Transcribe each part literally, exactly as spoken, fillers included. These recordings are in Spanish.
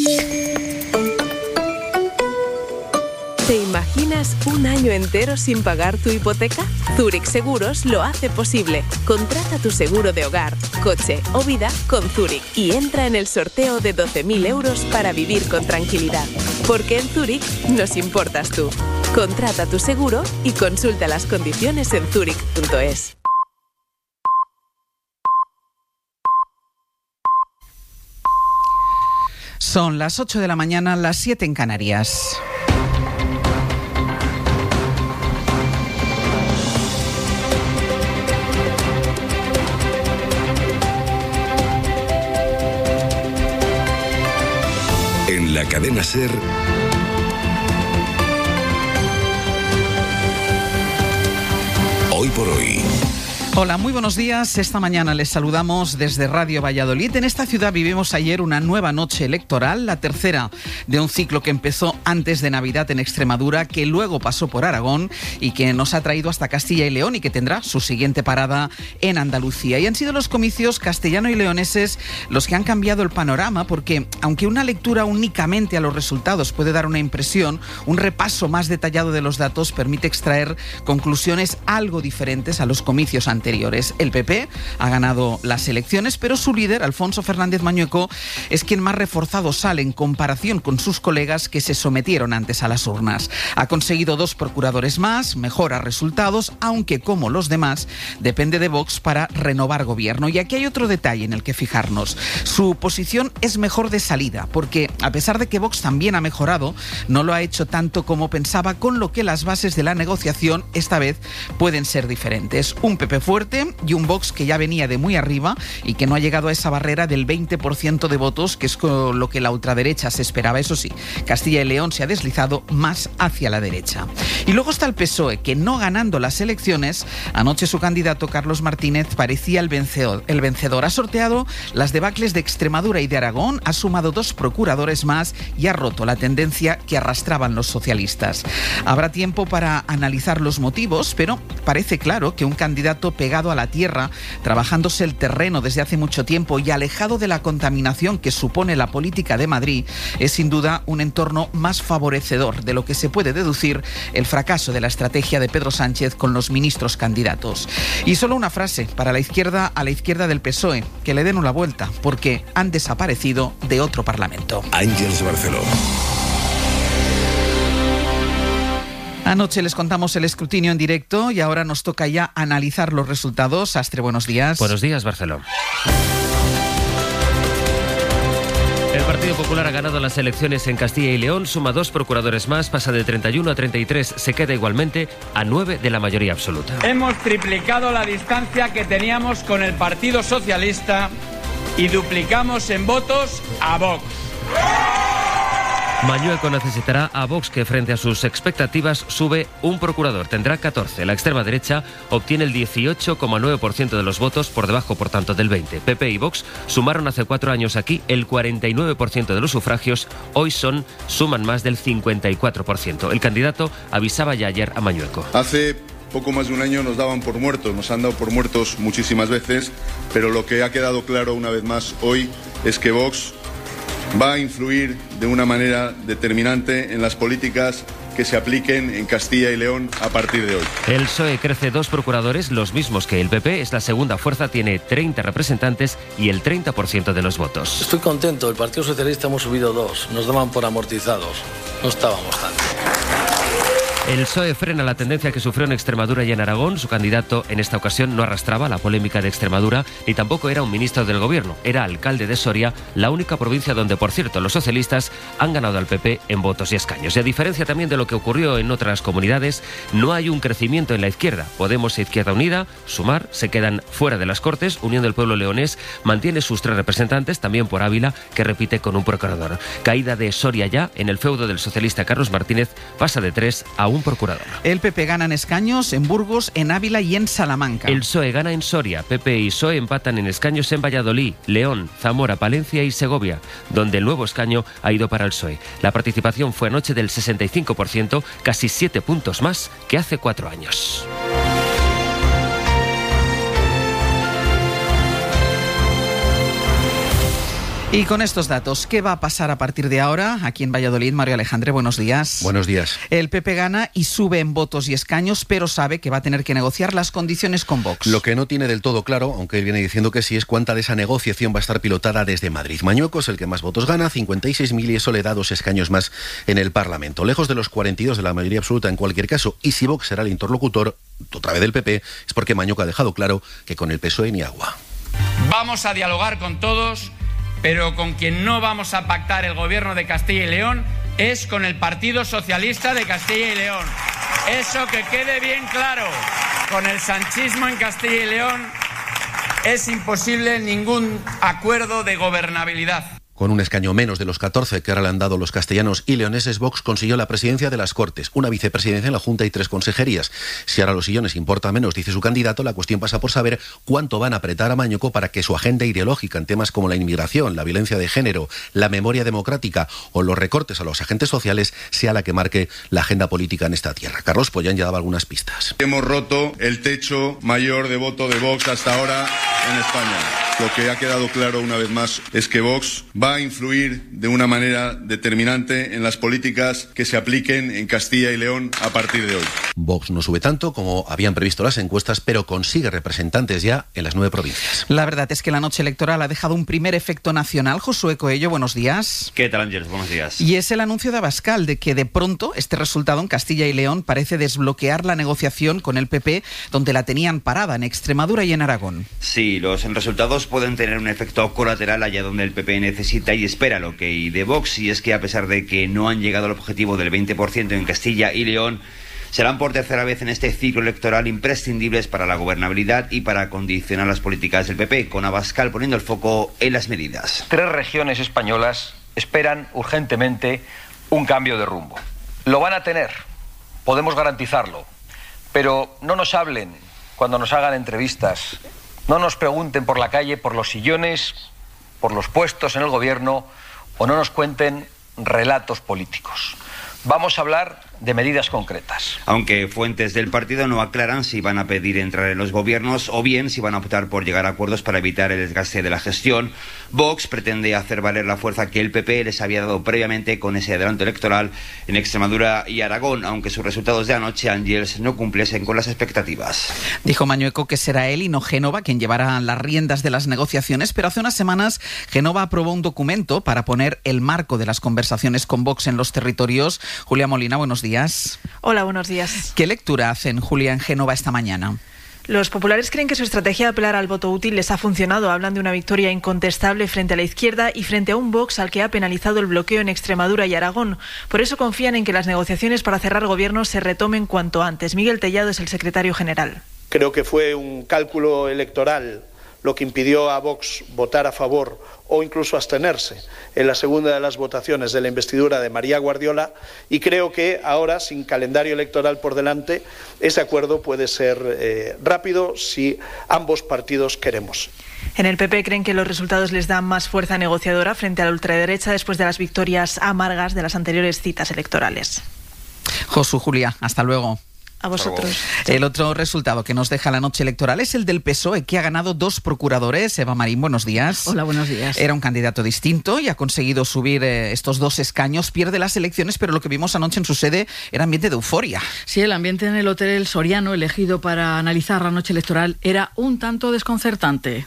¿Te imaginas un año entero sin pagar tu hipoteca? Zurich Seguros lo hace posible. Contrata tu seguro de hogar, coche o vida con Zurich y entra en el sorteo de doce mil euros para vivir con tranquilidad. Porque en Zurich nos importas tú. Contrata tu seguro y consulta las condiciones en zurich punto es. Son las ocho de la mañana, las siete en Canarias. En la cadena SER, Hoy por Hoy. Hola, muy buenos días. Esta mañana les saludamos desde Radio Valladolid. En esta ciudad vivimos ayer una nueva noche electoral, la tercera de un ciclo que empezó antes de Navidad en Extremadura, que luego pasó por Aragón y que nos ha traído hasta Castilla y León y que tendrá su siguiente parada en Andalucía. Y han sido los comicios castellano y leoneses los que han cambiado el panorama, porque aunque una lectura únicamente a los resultados puede dar una impresión, un repaso más detallado de los datos permite extraer conclusiones algo diferentes a los comicios anteriores. Anteriores. El P P ha ganado las elecciones, pero su líder, Alfonso Fernández Mañueco, es quien más reforzado sale en comparación con sus colegas que se sometieron antes a las urnas. Ha conseguido dos procuradores más, mejora resultados, aunque como los demás, depende de Vox para renovar gobierno. Y aquí hay otro detalle en el que fijarnos. Su posición es mejor de salida, porque a pesar de que Vox también ha mejorado, no lo ha hecho tanto como pensaba, con lo que las bases de la negociación esta vez pueden ser diferentes. Un P P fuerte y un Vox que ya venía de muy arriba y que no ha llegado a esa barrera del veinte por ciento de votos, que es con lo que la ultraderecha se esperaba. Eso sí, Castilla y León se ha deslizado más hacia la derecha. Y luego está el P S O E, que no ganando las elecciones, anoche su candidato Carlos Martínez parecía el vencedor. El vencedor ha sorteado las debacles de Extremadura y de Aragón, ha sumado dos procuradores más y ha roto la tendencia que arrastraban los socialistas. Habrá tiempo para analizar los motivos, pero parece claro que un candidato pegado a la tierra, trabajándose el terreno desde hace mucho tiempo y alejado de la contaminación que supone la política de Madrid, es sin duda un entorno más favorecedor, de lo que se puede deducir el fracaso de la estrategia de Pedro Sánchez con los ministros candidatos. Y solo una frase para la izquierda, a la izquierda del P S O E, que le den una vuelta, porque han desaparecido de otro parlamento. Ángeles Barceló. Anoche les contamos el escrutinio en directo y ahora nos toca ya analizar los resultados. Astre, buenos días. Buenos días, Barceló. El Partido Popular ha ganado las elecciones en Castilla y León, suma dos procuradores más, pasa de treinta y uno a treinta y tres, se queda igualmente a nueve de la mayoría absoluta. Hemos triplicado la distancia que teníamos con el Partido Socialista y duplicamos en votos a Vox. Mañueco necesitará a Vox, que frente a sus expectativas sube un procurador, tendrá catorce. La extrema derecha obtiene el dieciocho coma nueve por ciento de los votos, por debajo por tanto del veinte. P P y Vox sumaron hace cuatro años aquí el cuarenta y nueve por ciento de los sufragios, hoy son suman más del cincuenta y cuatro por ciento. El candidato avisaba ya ayer a Mañueco. Hace poco más de un año nos daban por muertos, nos han dado por muertos muchísimas veces, pero lo que ha quedado claro una vez más hoy es que Vox va a influir de una manera determinante en las políticas que se apliquen en Castilla y León a partir de hoy. El P S O E crece dos procuradores, los mismos que el P P, es la segunda fuerza, tiene treinta representantes y el treinta por ciento de los votos. Estoy contento, el Partido Socialista hemos subido dos, nos daban por amortizados, no estábamos tanto. El P S O E frena la tendencia que sufrió en Extremadura y en Aragón. Su candidato en esta ocasión no arrastraba la polémica de Extremadura ni tampoco era un ministro del gobierno. Era alcalde de Soria, la única provincia donde, por cierto, los socialistas han ganado al P P en votos y escaños. Y a diferencia también de lo que ocurrió en otras comunidades, no hay un crecimiento en la izquierda. Podemos e Izquierda Unida, Sumar, se quedan fuera de las Cortes. Unión del Pueblo Leonés mantiene sus tres representantes, también por Ávila, que repite con un procurador. Caída de Soria ya, en el feudo del socialista Carlos Martínez, pasa de tres a un procurador. El P P gana en escaños en Burgos, en Ávila y en Salamanca. El P S O E gana en Soria. P P y P S O E empatan en escaños en Valladolid, León, Zamora, Palencia y Segovia, donde el nuevo escaño ha ido para el P S O E. La participación fue anoche del sesenta y cinco por ciento, casi siete puntos más que hace cuatro años. Y con estos datos, ¿qué va a pasar a partir de ahora? Aquí en Valladolid, Mario Alejandre, buenos días. Buenos días. El P P gana y sube en votos y escaños, pero sabe que va a tener que negociar las condiciones con Vox. Lo que no tiene del todo claro, aunque él viene diciendo que sí, es cuánta de esa negociación va a estar pilotada desde Madrid. Mañueco es el que más votos gana, cincuenta y seis mil, y eso le da dos escaños más en el Parlamento. Lejos de los cuarenta y dos de la mayoría absoluta en cualquier caso, y si Vox será el interlocutor, otra vez del P P, es porque Mañueco ha dejado claro que con el P S O E ni agua. Vamos a dialogar con todos, pero con quien no vamos a pactar el gobierno de Castilla y León es con el Partido Socialista de Castilla y León. Eso que quede bien claro. Con el sanchismo en Castilla y León es imposible ningún acuerdo de gobernabilidad. Con un escaño menos de los catorce que ahora le han dado los castellanos y leoneses, Vox consiguió la presidencia de las Cortes, una vicepresidencia en la Junta y tres consejerías. Si ahora los sillones importa menos, dice su candidato, la cuestión pasa por saber cuánto van a apretar a Mañueco para que su agenda ideológica en temas como la inmigración, la violencia de género, la memoria democrática o los recortes a los agentes sociales sea la que marque la agenda política en esta tierra. Carlos Pollán ya daba algunas pistas. Hemos roto el techo mayor de voto de Vox hasta ahora en España. Lo que ha quedado claro una vez más es que Vox va a influir de una manera determinante en las políticas que se apliquen en Castilla y León a partir de hoy. Vox no sube tanto como habían previsto las encuestas, pero consigue representantes ya en las nueve provincias. La verdad es que la noche electoral ha dejado un primer efecto nacional. Josué Coello, buenos días. ¿Qué tal, Ángeles? Buenos días. Y es el anuncio de Abascal de que de pronto este resultado en Castilla y León parece desbloquear la negociación con el P P, donde la tenían parada en Extremadura y en Aragón. Sí, los resultados pueden tener un efecto colateral allá donde el P P necesita y espera lo que hay de Vox, y es que a pesar de que no han llegado al objetivo del veinte por ciento en Castilla y León, serán por tercera vez en este ciclo electoral imprescindibles para la gobernabilidad y para condicionar las políticas del P P, con Abascal poniendo el foco en las medidas. Tres regiones españolas esperan urgentemente un cambio de rumbo. Lo van a tener, podemos garantizarlo, pero no nos hablen cuando nos hagan entrevistas, no nos pregunten por la calle, por los sillones, por los puestos en el gobierno, o no nos cuenten relatos políticos. Vamos a hablar de medidas concretas. Aunque fuentes del partido no aclaran si van a pedir entrar en los gobiernos o bien si van a optar por llegar a acuerdos para evitar el desgaste de la gestión, Vox pretende hacer valer la fuerza que el P P les había dado previamente con ese adelanto electoral en Extremadura y Aragón, aunque sus resultados de anoche, Ángels, no cumpliesen con las expectativas. Dijo Mañueco que será él y no Génova quien llevará las riendas de las negociaciones, pero hace unas semanas Génova aprobó un documento para poner el marco de las conversaciones con Vox en los territorios. Julia Molina, buenos días. Hola, buenos días. ¿Qué lectura hacen, Julia, en Génova esta mañana? Los populares creen que su estrategia de apelar al voto útil les ha funcionado. Hablan de una victoria incontestable frente a la izquierda y frente a un Vox al que ha penalizado el bloqueo en Extremadura y Aragón. Por eso confían en que las negociaciones para cerrar gobierno se retomen cuanto antes. Miguel Tellado es el secretario general. Creo que fue un cálculo electoral lo que impidió a Vox votar a favor o incluso abstenerse en la segunda de las votaciones de la investidura de María Guardiola, y creo que ahora, sin calendario electoral por delante, ese acuerdo puede ser eh, rápido si ambos partidos queremos. En el P P creen que los resultados les dan más fuerza negociadora frente a la ultraderecha después de las victorias amargas de las anteriores citas electorales. Josu, Julia, hasta luego. A vosotros. El otro resultado que nos deja la noche electoral es el del P S O E, que ha ganado dos procuradores. Eva Marín, buenos días. Hola, buenos días. Era un candidato distinto y ha conseguido subir eh, estos dos escaños. Pierde las elecciones, pero lo que vimos anoche en su sede era ambiente de euforia. Sí, el ambiente en el Hotel El Soriano, elegido para analizar la noche electoral, era un tanto desconcertante.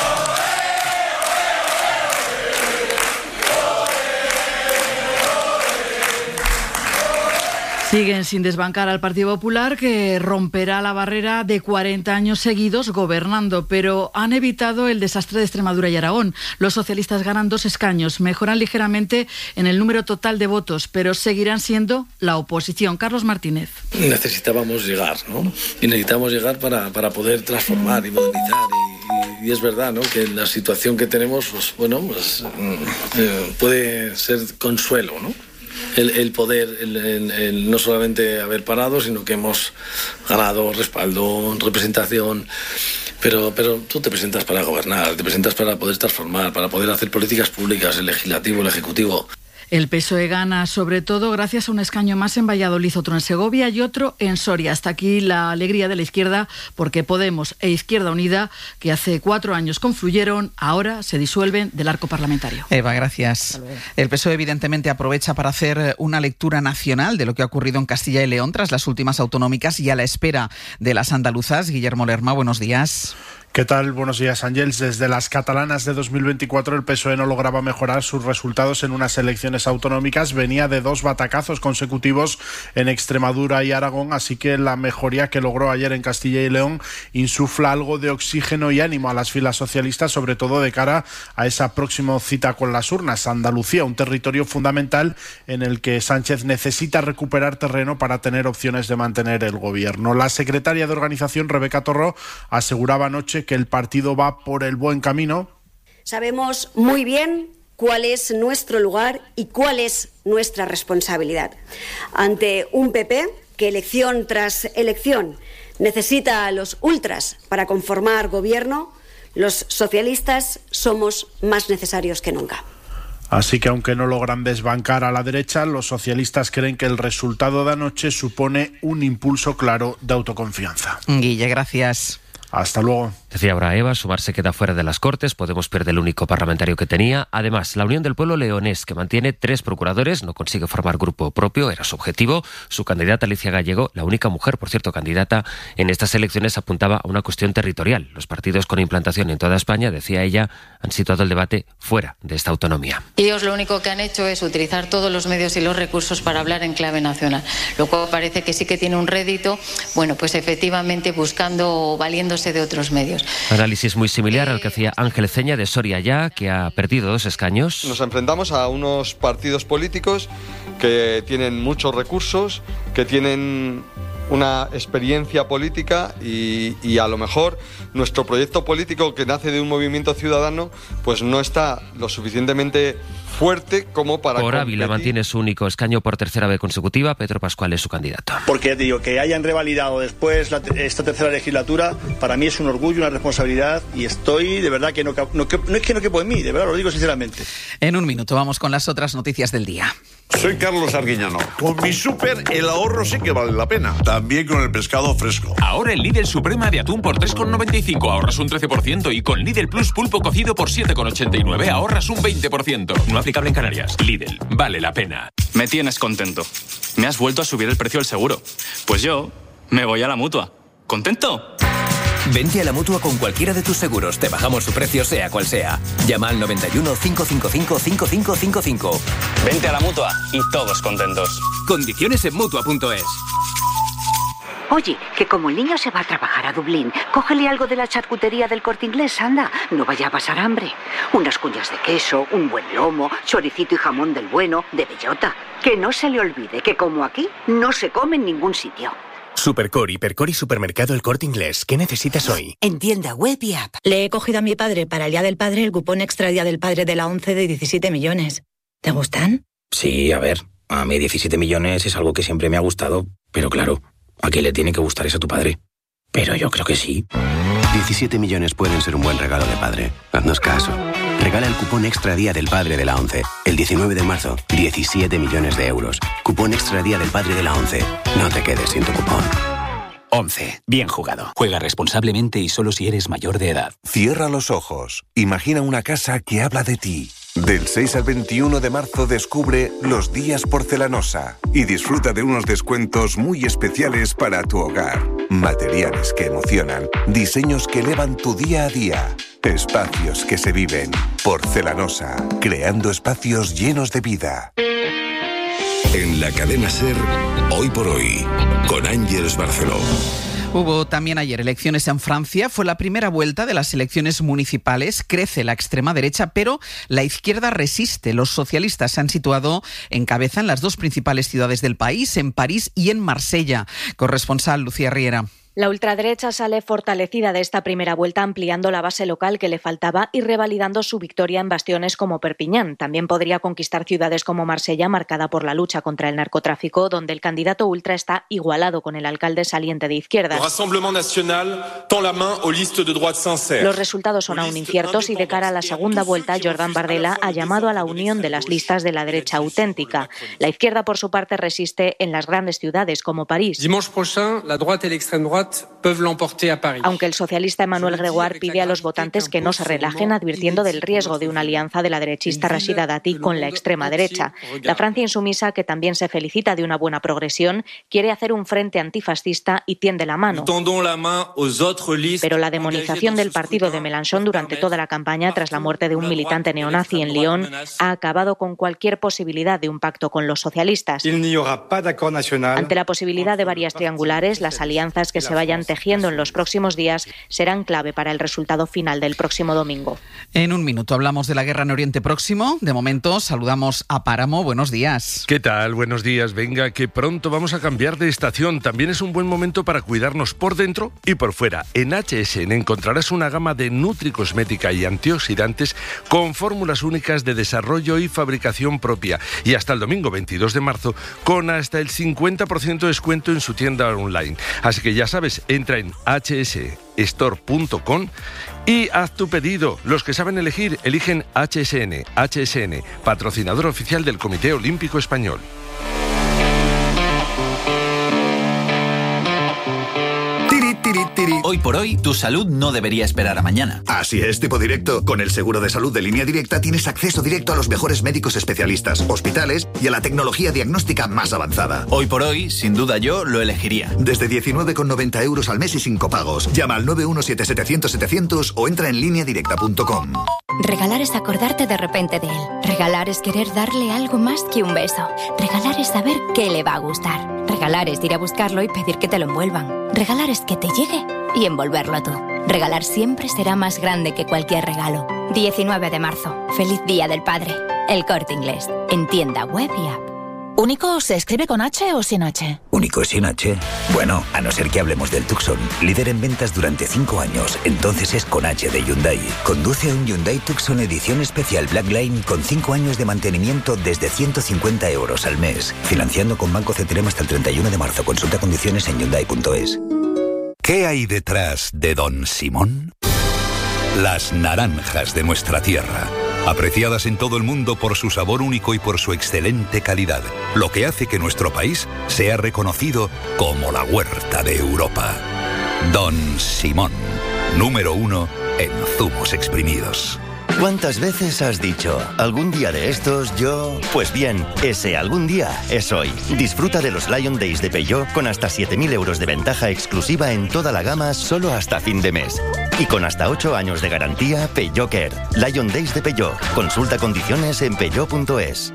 Siguen sin desbancar al Partido Popular, que romperá la barrera de cuarenta años seguidos gobernando, pero han evitado el desastre de Extremadura y Aragón. Los socialistas ganan dos escaños, mejoran ligeramente en el número total de votos, pero seguirán siendo la oposición. Carlos Martínez. Necesitábamos llegar, ¿no? Y necesitamos llegar para, para poder transformar y modernizar. Y, y, y es verdad, ¿no?, que la situación que tenemos, pues bueno, pues eh, puede ser consuelo, ¿no? El, el poder, el, el, el no solamente haber parado, sino que hemos ganado respaldo, representación, pero, pero tú te presentas para gobernar, te presentas para poder transformar, para poder hacer políticas públicas, el legislativo, el ejecutivo. El P S O E gana sobre todo gracias a un escaño más en Valladolid, otro en Segovia y otro en Soria. Hasta aquí la alegría de la izquierda, porque Podemos e Izquierda Unida, que hace cuatro años confluyeron, ahora se disuelven del arco parlamentario. Eva, gracias. El P S O E evidentemente aprovecha para hacer una lectura nacional de lo que ha ocurrido en Castilla y León tras las últimas autonómicas y a la espera de las andaluzas. Guillermo Lerma, buenos días. ¿Qué tal? Buenos días, Ángels. Desde las catalanas de dos mil veinticuatro, el P S O E no lograba mejorar sus resultados en unas elecciones autonómicas. Venía de dos batacazos consecutivos en Extremadura y Aragón, así que la mejoría que logró ayer en Castilla y León insufla algo de oxígeno y ánimo a las filas socialistas, sobre todo de cara a esa próxima cita con las urnas. Andalucía, un territorio fundamental en el que Sánchez necesita recuperar terreno para tener opciones de mantener el gobierno. La secretaria de organización, Rebeca Torró, aseguraba anoche que el partido va por el buen camino. Sabemos muy bien cuál es nuestro lugar y cuál es nuestra responsabilidad. Ante un P P que elección tras elección necesita a los ultras para conformar gobierno, los socialistas somos más necesarios que nunca. Así que aunque no logran desbancar a la derecha, los socialistas creen que el resultado de anoche supone un impulso claro de autoconfianza. Guille, gracias. Hasta luego. Decía ahora Eva, Sumar se queda fuera de las Cortes, Podemos pierde el único parlamentario que tenía. Además, la Unión del Pueblo Leonés, que mantiene tres procuradores, no consigue formar grupo propio, era su objetivo. Su candidata Alicia Gallego, la única mujer, por cierto, candidata en estas elecciones, apuntaba a una cuestión territorial. Los partidos con implantación en toda España, decía ella, han situado el debate fuera de esta autonomía. Ellos lo único que han hecho es utilizar todos los medios y los recursos para hablar en clave nacional, lo cual parece que sí que tiene un rédito, bueno, pues efectivamente buscando o valiéndose de otros medios. Análisis muy similar al que hacía Ángel Ceña de Soria Ya, que ha perdido dos escaños. Nos enfrentamos a unos partidos políticos que tienen muchos recursos, que tienen una experiencia política y, y a lo mejor nuestro proyecto político, que nace de un movimiento ciudadano, pues no está lo suficientemente fuerte como para Por competir. Ávila mantiene su único escaño por tercera vez consecutiva. Pedro Pascual es su candidato. Porque digo, que hayan revalidado después la, esta tercera legislatura, para mí es un orgullo, una responsabilidad, y estoy de verdad que no, no, no es que no quepo en mí, de verdad lo digo sinceramente. En un minuto vamos con las otras noticias del día. Soy Carlos Arguiñano. Con mi súper el ahorro sí que vale la pena. También con el pescado fresco. Ahora el Lidl Suprema de atún por tres con noventa y cinco ahorras un trece por ciento y con Lidl Plus pulpo cocido por siete con ochenta y nueve ahorras un veinte por ciento. No aplicable en Canarias. Lidl, vale la pena. Me tienes contento. Me has vuelto a subir el precio del seguro. Pues yo me voy a la Mutua. ¿Contento? Vente a la Mutua con cualquiera de tus seguros. Te bajamos su precio sea cual sea. Llama al noventa y uno, cinco cinco cinco, cinco cinco cinco cinco. Vente a la Mutua y todos contentos. Condiciones en Mutua punto es. Oye, que como el niño se va a trabajar a Dublín, cógele algo de la charcutería del Corte Inglés, anda. No vaya a pasar hambre. Unas cuñas de queso, un buen lomo, choricito y jamón del bueno, de bellota. Que no se le olvide que como aquí, no se come en ningún sitio. Supercore, Hipercore y Supermercado El Corte Inglés. ¿Qué necesitas hoy? En tienda web y app. Le he cogido a mi padre para el Día del Padre el cupón extra Día del Padre de la ONCE de diecisiete millones. ¿Te gustan? Sí, a ver, a mí diecisiete millones es algo que siempre me ha gustado, pero claro, ¿a quién le tiene que gustar eso a tu padre? Pero yo creo que sí. diecisiete millones pueden ser un buen regalo de padre. Haznos caso. Regala el cupón extra Día del Padre de la ONCE. El diecinueve de marzo, diecisiete millones de euros. Cupón extra Día del Padre de la ONCE. No te quedes sin tu cupón. once. Bien jugado. Juega responsablemente y solo si eres mayor de edad. Cierra los ojos. Imagina una casa que habla de ti. Del seis al veintiuno de marzo descubre Los Días Porcelanosa y disfruta de unos descuentos muy especiales para tu hogar. Materiales que emocionan, diseños que elevan tu día a día, espacios que se viven. Porcelanosa, creando espacios llenos de vida. En la cadena SER, Hoy por Hoy, con Ángels Barceló. Hubo también ayer elecciones en Francia. Fue la primera vuelta de las elecciones municipales. Crece la extrema derecha, pero la izquierda resiste. Los socialistas se han situado en cabeza en las dos principales ciudades del país, en París y en Marsella. Corresponsal Lucía Riera. La ultraderecha sale fortalecida de esta primera vuelta, ampliando la base local que le faltaba y revalidando su victoria en bastiones como Perpiñán. También podría conquistar ciudades como Marsella, marcada por la lucha contra el narcotráfico, donde el candidato ultra está igualado con el alcalde saliente de izquierdas. Los resultados son aún inciertos y de cara a la segunda vuelta, Jordan Bardella ha llamado a la unión de las listas de la derecha auténtica. La izquierda, por su parte, resiste en las grandes ciudades como París. Dimanche prochain, la droite et l'extrême droite peuvent l'emporter à Paris. Aunque el socialista Emmanuel Grégoire pide a los votantes que no se relajen, advirtiendo del riesgo de una alianza de la derechista Rachida Dati con la extrema derecha. La Francia insumisa, que también se felicita de una buena progresión, quiere hacer un frente antifascista y tiende la mano. Pero la demonización del partido de Mélenchon durante toda la campaña, tras la muerte de un militante neonazi en Lyon, ha acabado con cualquier posibilidad de un pacto con los socialistas. Ante la posibilidad de varias triangulares, las alianzas que se vayan tejiendo en los próximos días serán clave para el resultado final del próximo domingo. En un minuto hablamos de la guerra en Oriente Próximo. De momento saludamos a Páramo. Buenos días. ¿Qué tal? Buenos días. Venga, que pronto vamos a cambiar de estación. También es un buen momento para cuidarnos por dentro y por fuera. En H S N encontrarás una gama de nutricosmética y antioxidantes con fórmulas únicas de desarrollo y fabricación propia. Y hasta el domingo veintidós de marzo con hasta el cincuenta por ciento de descuento en su tienda online. Así que ya sabes, entra en h s store punto com y haz tu pedido. Los que saben elegir, eligen H S N. H S N, patrocinador oficial del Comité Olímpico Español. Hoy por hoy, tu salud no debería esperar a mañana. Así es, Tipo Directo. Con el seguro de salud de Línea Directa tienes acceso directo a los mejores médicos especialistas, hospitales y a la tecnología diagnóstica más avanzada. Hoy por hoy, sin duda yo lo elegiría. Desde diecinueve con noventa euros al mes y sin copagos. Llama al nueve uno siete setecientos setecientos o entra en línea directa punto com. Regalar es acordarte de repente de él. Regalar es querer darle algo más que un beso. Regalar es saber qué le va a gustar. Regalar es ir a buscarlo y pedir que te lo envuelvan. Regalar es que te llegue y envolverlo tú. Regalar siempre será más grande que cualquier regalo. diecinueve de marzo. Feliz Día del Padre. El Corte Inglés. En tienda web y app. ¿Único se escribe con H o sin H? ¿Único sin H? Bueno, a no ser que hablemos del Tucson, líder en ventas durante cinco años, entonces es con H de Hyundai. Conduce un Hyundai Tucson edición especial Black Line con cinco años de mantenimiento desde ciento cincuenta euros al mes. Financiando con Banco C T R M hasta el treinta y uno de marzo. Consulta condiciones en hyundai punto es. ¿Qué hay detrás de Don Simón? Las naranjas de nuestra tierra. Apreciadas en todo el mundo por su sabor único y por su excelente calidad, lo que hace que nuestro país sea reconocido como la huerta de Europa. Don Simón, número uno en zumos exprimidos. ¿Cuántas veces has dicho, algún día de estos yo...? Pues bien, ese algún día es hoy. Disfruta de los Lion Days de Peugeot con hasta siete mil euros de ventaja exclusiva en toda la gama solo hasta fin de mes. Y con hasta ocho años de garantía, Peugeot Care. Lion Days de Peugeot. Consulta condiciones en peugeot punto es.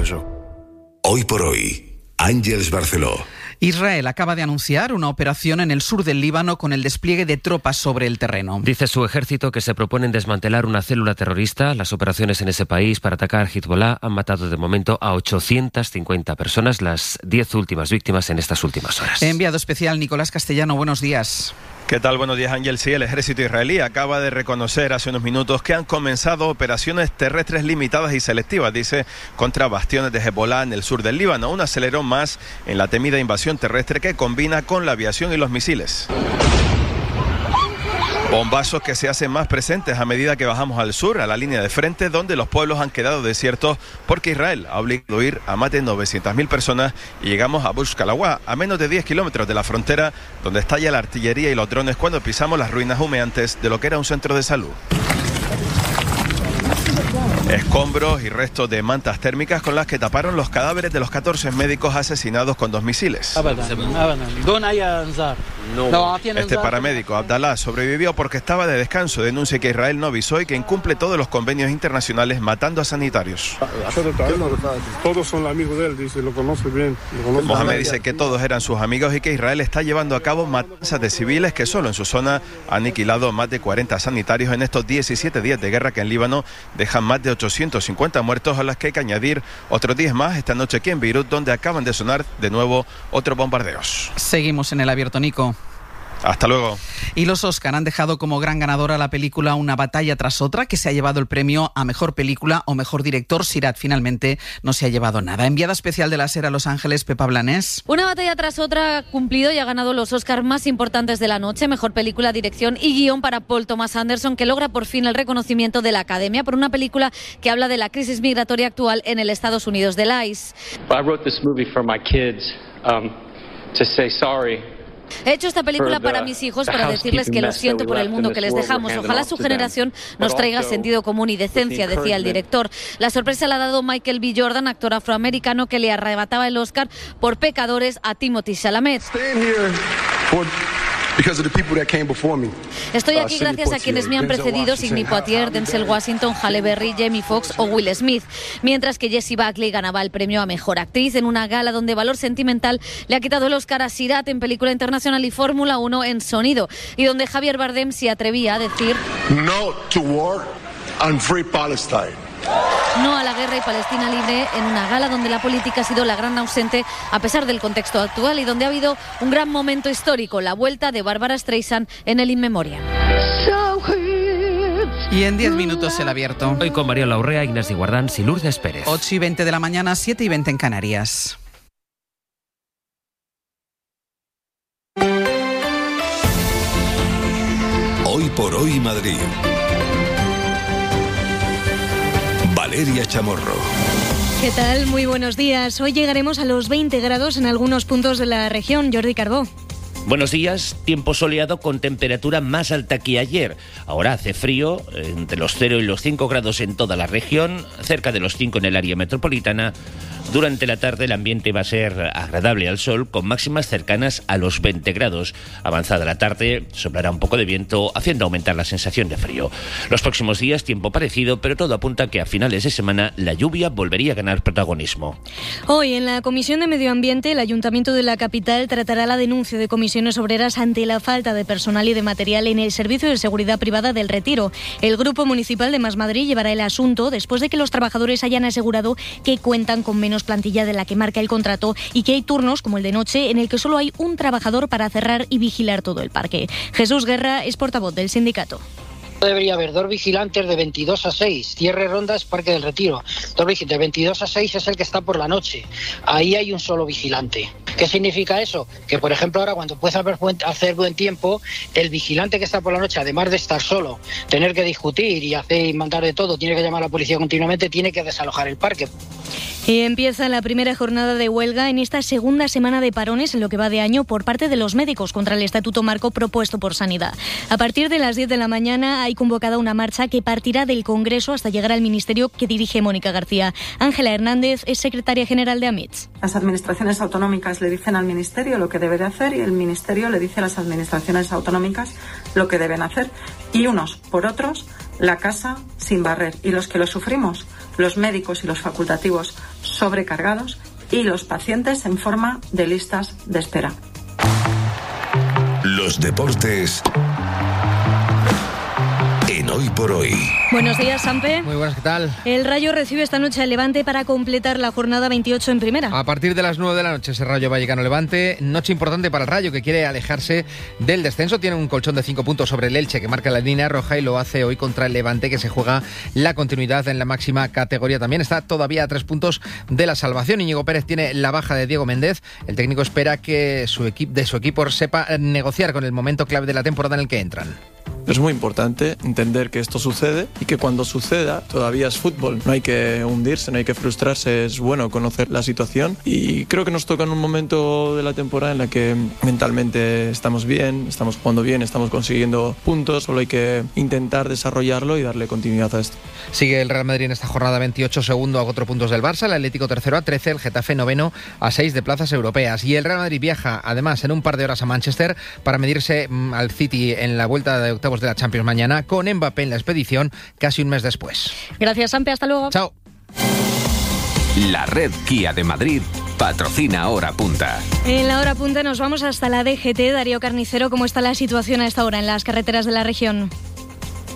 Hoy por hoy, Ángeles Barceló. Israel acaba de anunciar una operación en el sur del Líbano con el despliegue de tropas sobre el terreno. Dice su ejército que se proponen desmantelar una célula terrorista. Las operaciones en ese país para atacar Hezbollah han matado de momento a ochocientas cincuenta personas, las diez últimas víctimas en estas últimas horas. Enviado especial Nicolás Castellano, buenos días. ¿Qué tal? Buenos días, Ángel. Sí, el ejército israelí acaba de reconocer hace unos minutos que han comenzado operaciones terrestres limitadas y selectivas, dice, contra bastiones de Hezbollah en el sur del Líbano. Un acelerón más en la temida invasión terrestre que combina con la aviación y los misiles. Bombazos que se hacen más presentes a medida que bajamos al sur, a la línea de frente, donde los pueblos han quedado desiertos porque Israel ha obligado a ir a más de novecientas mil personas y llegamos a Burj Khalifa, a menos de diez kilómetros de la frontera, donde estalla la artillería y los drones cuando pisamos las ruinas humeantes de lo que era un centro de salud. Escombros y restos de mantas térmicas con las que taparon los cadáveres de los catorce médicos asesinados con dos misiles. Este paramédico, Abdallah, sobrevivió porque estaba de descanso. Denuncia que Israel no avisó y que incumple todos los convenios internacionales matando a sanitarios. Todos son amigos de él, dice, lo conoce bien. Mohamed dice que todos eran sus amigos y que Israel está llevando a cabo matanzas de civiles que solo en su zona ha aniquilado más de cuarenta sanitarios en estos diecisiete días de guerra que en Líbano dejan más de ochocientos cincuenta muertos, a las que hay que añadir otros diez más esta noche aquí en Beirut, donde acaban de sonar de nuevo otros bombardeos. Seguimos en el abierto, Nico. Hasta luego. Y los Oscar han dejado como gran ganadora la película Una batalla tras otra, que se ha llevado el premio a Mejor Película o Mejor Director. Sirat finalmente no se ha llevado nada. Enviada especial de la SER a Los Ángeles, Pepa Blanés. Una batalla tras otra ha cumplido y ha ganado los Oscar más importantes de la noche. Mejor Película, Dirección y Guión para Paul Thomas Anderson, que logra por fin el reconocimiento de la Academia por una película que habla de la crisis migratoria actual en el Estados Unidos del I C E. I wrote this movie for my kids, um, to say sorry. He hecho esta película para mis hijos, para decirles que lo siento por el mundo que les dejamos. Ojalá su generación nos traiga sentido común y decencia, decía el director. La sorpresa la ha dado Michael B. Jordan, actor afroamericano que le arrebataba el Oscar por Pecadores a Timothée Chalamet. Estoy aquí gracias a quienes me han precedido: Sidney Poitier, Denzel Washington, Halle Berry, Jamie Foxx o Will Smith. Mientras que Jessie Buckley ganaba el premio a Mejor Actriz en una gala donde Valor Sentimental le ha quitado el Oscar a Sirat en Película Internacional y Fórmula uno en Sonido, y donde Javier Bardem se atrevía a decir No to war and free Palestine. No a la guerra y Palestina libre, en una gala donde la política ha sido la gran ausente a pesar del contexto actual y donde ha habido un gran momento histórico, la vuelta de Bárbara Streisand en el In Memoriam. Y en diez minutos el abierto. Hoy con María Laurrea, Ignacio Guardans y Lourdes Pérez. ocho y veinte de la mañana, siete y veinte en Canarias. Hoy por hoy Madrid. Valeria Chamorro. ¿Qué tal? Muy buenos días. Hoy llegaremos a los veinte grados en algunos puntos de la región. Jordi Carbó. Buenos días, tiempo soleado con temperatura más alta que ayer. Ahora hace frío, entre los cero y los cinco grados en toda la región, cerca de los cinco en el área metropolitana. Durante la tarde el ambiente va a ser agradable al sol, con máximas cercanas a los veinte grados. Avanzada la tarde, soplará un poco de viento, haciendo aumentar la sensación de frío. Los próximos días, tiempo parecido, pero todo apunta a que a finales de semana la lluvia volvería a ganar protagonismo. Hoy, en la Comisión de Medio Ambiente, el Ayuntamiento de la capital tratará la denuncia de comisiones obreras ante la falta de personal y de material en el Servicio de Seguridad Privada del Retiro. El Grupo Municipal de Más Madrid llevará el asunto después de que los trabajadores hayan asegurado que cuentan con menos plantilla de la que marca el contrato y que hay turnos, como el de noche, en el que solo hay un trabajador para cerrar y vigilar todo el parque. Jesús Guerra es portavoz del sindicato. Debería haber dos vigilantes de veintidós a seis, cierre rondas Parque del Retiro. Dos vigilantes de veintidós a seis es el que está por la noche. Ahí hay un solo vigilante. ¿Qué significa eso? Que, por ejemplo, ahora cuando puede haber buen, hacer buen tiempo, el vigilante que está por la noche, además de estar solo, tener que discutir y hacer y mandar de todo, tiene que llamar a la policía continuamente, tiene que desalojar el parque. Y empieza la primera jornada de huelga en esta segunda semana de parones en lo que va de año por parte de los médicos contra el Estatuto Marco propuesto por Sanidad. A partir de las diez de la mañana hay convocada una marcha que partirá del Congreso hasta llegar al ministerio que dirige Mónica García. Ángela Hernández es secretaria general de AMITS. Las administraciones autonómicas le dicen al ministerio lo que debe de hacer y el ministerio le dice a las administraciones autonómicas lo que deben hacer. Y unos por otros, la casa sin barrer. Y los que lo sufrimos, los médicos y los facultativos sobrecargados y los pacientes en forma de listas de espera. Los deportes en Hoy por Hoy. Buenos días, Sampe. Muy buenas, ¿qué tal? El Rayo recibe esta noche al Levante para completar la jornada veintiocho en primera. A partir de las nueve de la noche ese Rayo Vallecano-Levante, noche importante para el Rayo que quiere alejarse del descenso. Tiene un colchón de cinco puntos sobre el Elche que marca la línea roja y lo hace hoy contra el Levante que se juega la continuidad en la máxima categoría. También está todavía a tres puntos de la salvación. Íñigo Pérez tiene la baja de Diego Méndez. El técnico espera que su equipo, de su equipo sepa negociar con el momento clave de la temporada en el que entran. Es muy importante entender que esto sucede y que cuando suceda todavía es fútbol. No hay que hundirse, no hay que frustrarse, es bueno conocer la situación y creo que nos toca en un momento de la temporada en la que mentalmente estamos bien, estamos jugando bien, estamos consiguiendo puntos, solo hay que intentar desarrollarlo y darle continuidad a esto. Sigue el Real Madrid en esta jornada veintiocho, segundo a cuatro puntos del Barça, el Atlético tercero a trece, el Getafe noveno a seis de plazas europeas y el Real Madrid viaja además en un par de horas a Manchester para medirse al City en la vuelta de octavos de la Champions mañana, con Mbappé en la expedición casi un mes después. Gracias, Sampe, hasta luego. Chao. La red Kia de Madrid patrocina Hora Punta. En la Hora Punta nos vamos hasta la D G T. Darío Carnicero, ¿cómo está la situación a esta hora en las carreteras de la región?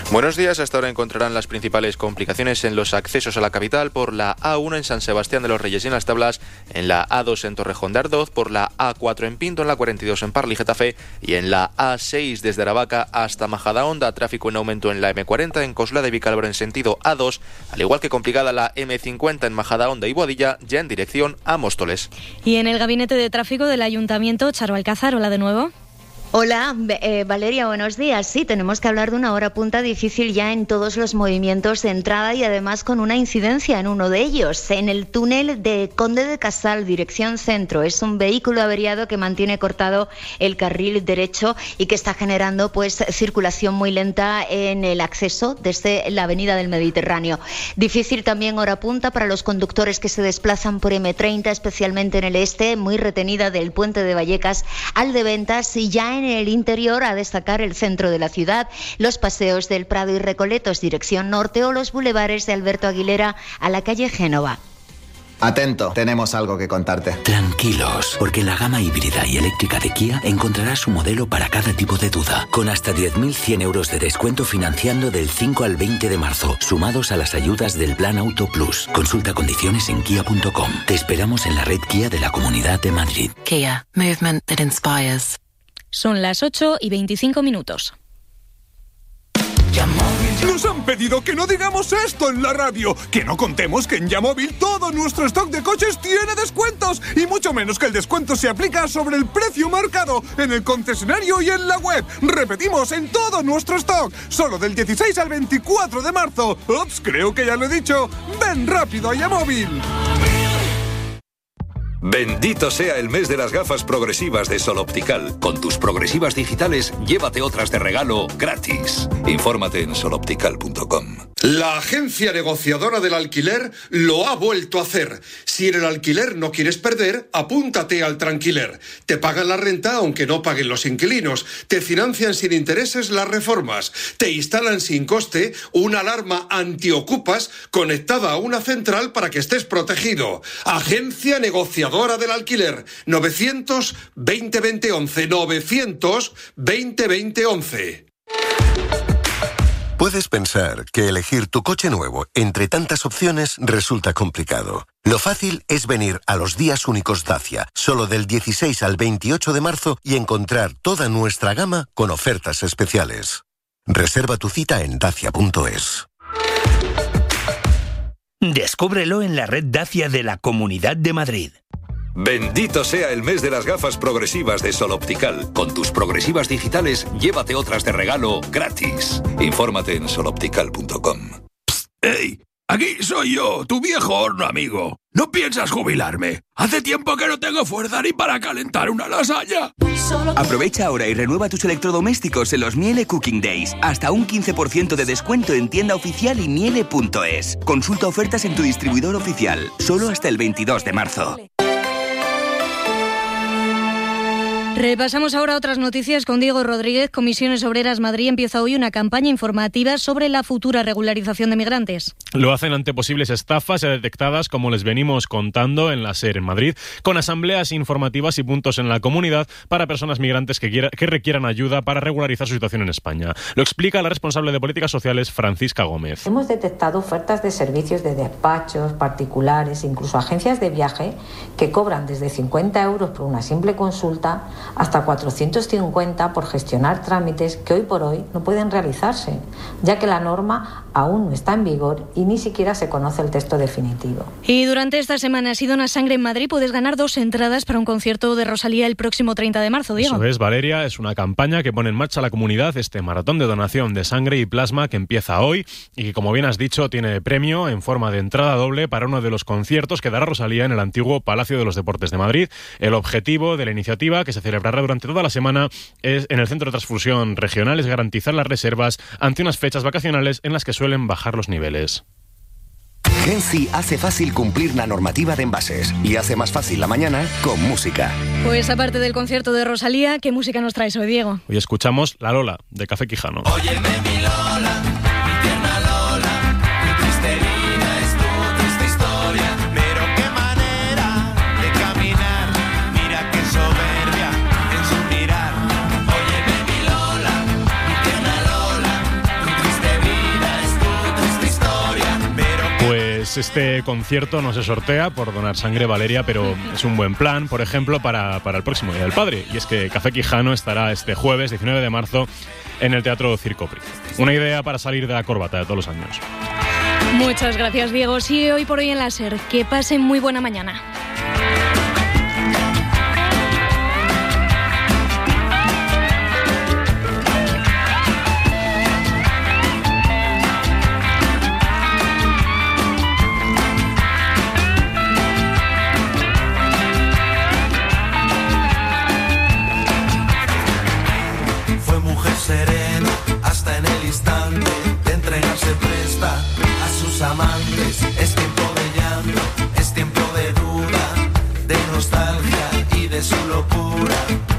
Buenos días. Hasta ahora encontrarán las principales complicaciones en los accesos a la capital por la A uno en San Sebastián de los Reyes y en Las Tablas, en la A dos en Torrejón de Ardoz, por la A cuatro en Pinto, en la cuarenta y dos en Parla y Getafe y en la A seis desde Aravaca hasta Majadahonda. Tráfico en aumento en la M cuarenta en Coslada y Vicálvaro en sentido A dos, al igual que complicada la M cincuenta en Majadahonda y Boadilla, ya en dirección a Móstoles. Y en el gabinete de tráfico del Ayuntamiento, Charo Alcázar, hola de nuevo. Hola, eh, Valeria, buenos días. Sí, tenemos que hablar de una hora punta difícil ya en todos los movimientos de entrada y además con una incidencia en uno de ellos, en el túnel de Conde de Casal, dirección centro. Es un vehículo averiado que mantiene cortado el carril derecho y que está generando pues circulación muy lenta en el acceso desde la avenida del Mediterráneo. Difícil también hora punta para los conductores que se desplazan por M treinta, especialmente en el este, muy retenida del puente de Vallecas al de Ventas y ya en En el interior, a destacar el centro de la ciudad, los paseos del Prado y Recoletos, dirección norte, o los bulevares de Alberto Aguilera a la calle Génova. Atento, tenemos algo que contarte. Tranquilos, porque en la gama híbrida y eléctrica de Kia encontrarás un modelo para cada tipo de duda, con hasta diez mil cien euros de descuento financiando del cinco al veinte de marzo, sumados a las ayudas del Plan Auto Plus. Consulta condiciones en kia punto com. Te esperamos en la red Kia de la Comunidad de Madrid. Kia, movement that inspires. Son las ocho y veinticinco minutos. Nos han pedido que no digamos esto en la radio, que no contemos que en Yamóvil todo nuestro stock de coches tiene descuentos, y mucho menos que el descuento se aplica sobre el precio marcado en el concesionario y en la web. Repetimos, en todo nuestro stock, solo del dieciséis al veinticuatro de marzo. Ups, creo que ya lo he dicho. Ven rápido a Yamóvil. Bendito sea el mes de las gafas progresivas de Sol Optical. Con tus progresivas digitales, llévate otras de regalo gratis. Infórmate en sol optical punto com. La agencia negociadora del alquiler lo ha vuelto a hacer. Si en el alquiler no quieres perder, apúntate al Tranquiler. Te pagan la renta aunque no paguen los inquilinos. Te financian sin intereses las reformas. Te instalan sin coste una alarma antiocupas conectada a una central para que estés protegido. Agencia negociadora del alquiler. novecientos veinte veinte once. novecientos veinte veinte once. Puedes pensar que elegir tu coche nuevo entre tantas opciones resulta complicado. Lo fácil es venir a los días únicos Dacia, solo del dieciséis al veintiocho de marzo, y encontrar toda nuestra gama con ofertas especiales. Reserva tu cita en dacia punto es. Descúbrelo en la red Dacia de la Comunidad de Madrid. Bendito sea el mes de las gafas progresivas de Sol Optical. Con tus progresivas digitales, llévate otras de regalo gratis. Infórmate en sol optical punto com. ¡Ey! Aquí soy yo, tu viejo horno amigo. ¿No piensas jubilarme? Hace tiempo que no tengo fuerza ni para calentar una lasaña. Aprovecha ahora y renueva tus electrodomésticos en los Miele Cooking Days. Hasta un quince por ciento de descuento en tienda oficial y miele punto es. Consulta ofertas en tu distribuidor oficial. Solo hasta el veintidós de marzo. Repasamos ahora otras noticias con Diego Rodríguez. Comisiones Obreras Madrid empieza hoy una campaña informativa sobre la futura regularización de migrantes. Lo hacen ante posibles estafas ya detectadas, como les venimos contando en la SER en Madrid, con asambleas informativas y puntos en la comunidad para personas migrantes que, quiera, que requieran ayuda para regularizar su situación en España. Lo explica la responsable de Políticas Sociales, Francisca Gómez. Hemos detectado ofertas de servicios de despachos, particulares, incluso agencias de viaje, que cobran desde cincuenta euros por una simple consulta hasta cuatrocientos cincuenta por gestionar trámites que hoy por hoy no pueden realizarse, ya que la norma aún no está en vigor y ni siquiera se conoce el texto definitivo. Y durante esta semana, si donas sangre en Madrid, puedes ganar dos entradas para un concierto de Rosalía el próximo treinta de marzo, Diego. Eso es, Valeria, es una campaña que pone en marcha la comunidad, este maratón de donación de sangre y plasma que empieza hoy y que, como bien has dicho, tiene premio en forma de entrada doble para uno de los conciertos que dará Rosalía en el antiguo Palacio de los Deportes de Madrid. El objetivo de la iniciativa, que se celebrará durante toda la semana es en el Centro de Transfusión Regional, es garantizar las reservas ante unas fechas vacacionales en las que suelen bajar los niveles. Genci hace fácil cumplir la normativa de envases y hace más fácil la mañana con música. Pues aparte del concierto de Rosalía, ¿qué música nos traes hoy, Diego? Hoy escuchamos La Lola, de Café Quijano. Óyeme mi Lola, mi tierna Lola, mi triste vida es tu triste historia. Pero qué manera de caminar, mira qué soberbia en su mirar. Óyeme mi Lola, mi tierna Lola, mi triste vida. pues este concierto no se sortea por donar sangre, Valeria, pero es un buen plan, por ejemplo, para, para el próximo Día del Padre. Y es que Café Quijano estará este jueves diecinueve de marzo en el Teatro Circo Price. Una idea para salir de la corbata de todos los años. Muchas gracias, Diego. Sí, hoy por hoy en la SER. Que pasen muy buena mañana. Sereno hasta en el instante de entregarse presta a sus amantes. Es tiempo de llanto, es tiempo de duda, de nostalgia y de su locura.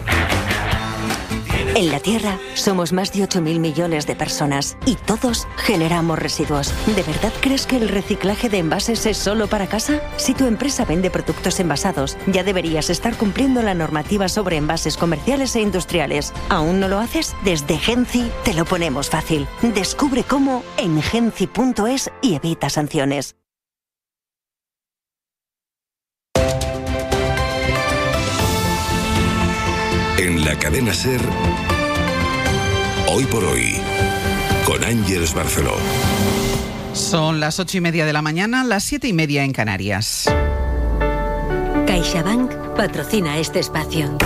En la Tierra somos más de ocho mil millones de personas y todos generamos residuos. ¿De verdad crees que el reciclaje de envases es solo para casa? Si tu empresa vende productos envasados, ya deberías estar cumpliendo la normativa sobre envases comerciales e industriales. ¿Aún no lo haces? Desde Genci te lo ponemos fácil. Descubre cómo en genci punto es y evita sanciones. En la cadena SER, Hoy por Hoy, con Ángeles Barceló. Son las ocho y media de la mañana, las siete y media en Canarias. CaixaBank patrocina este espacio.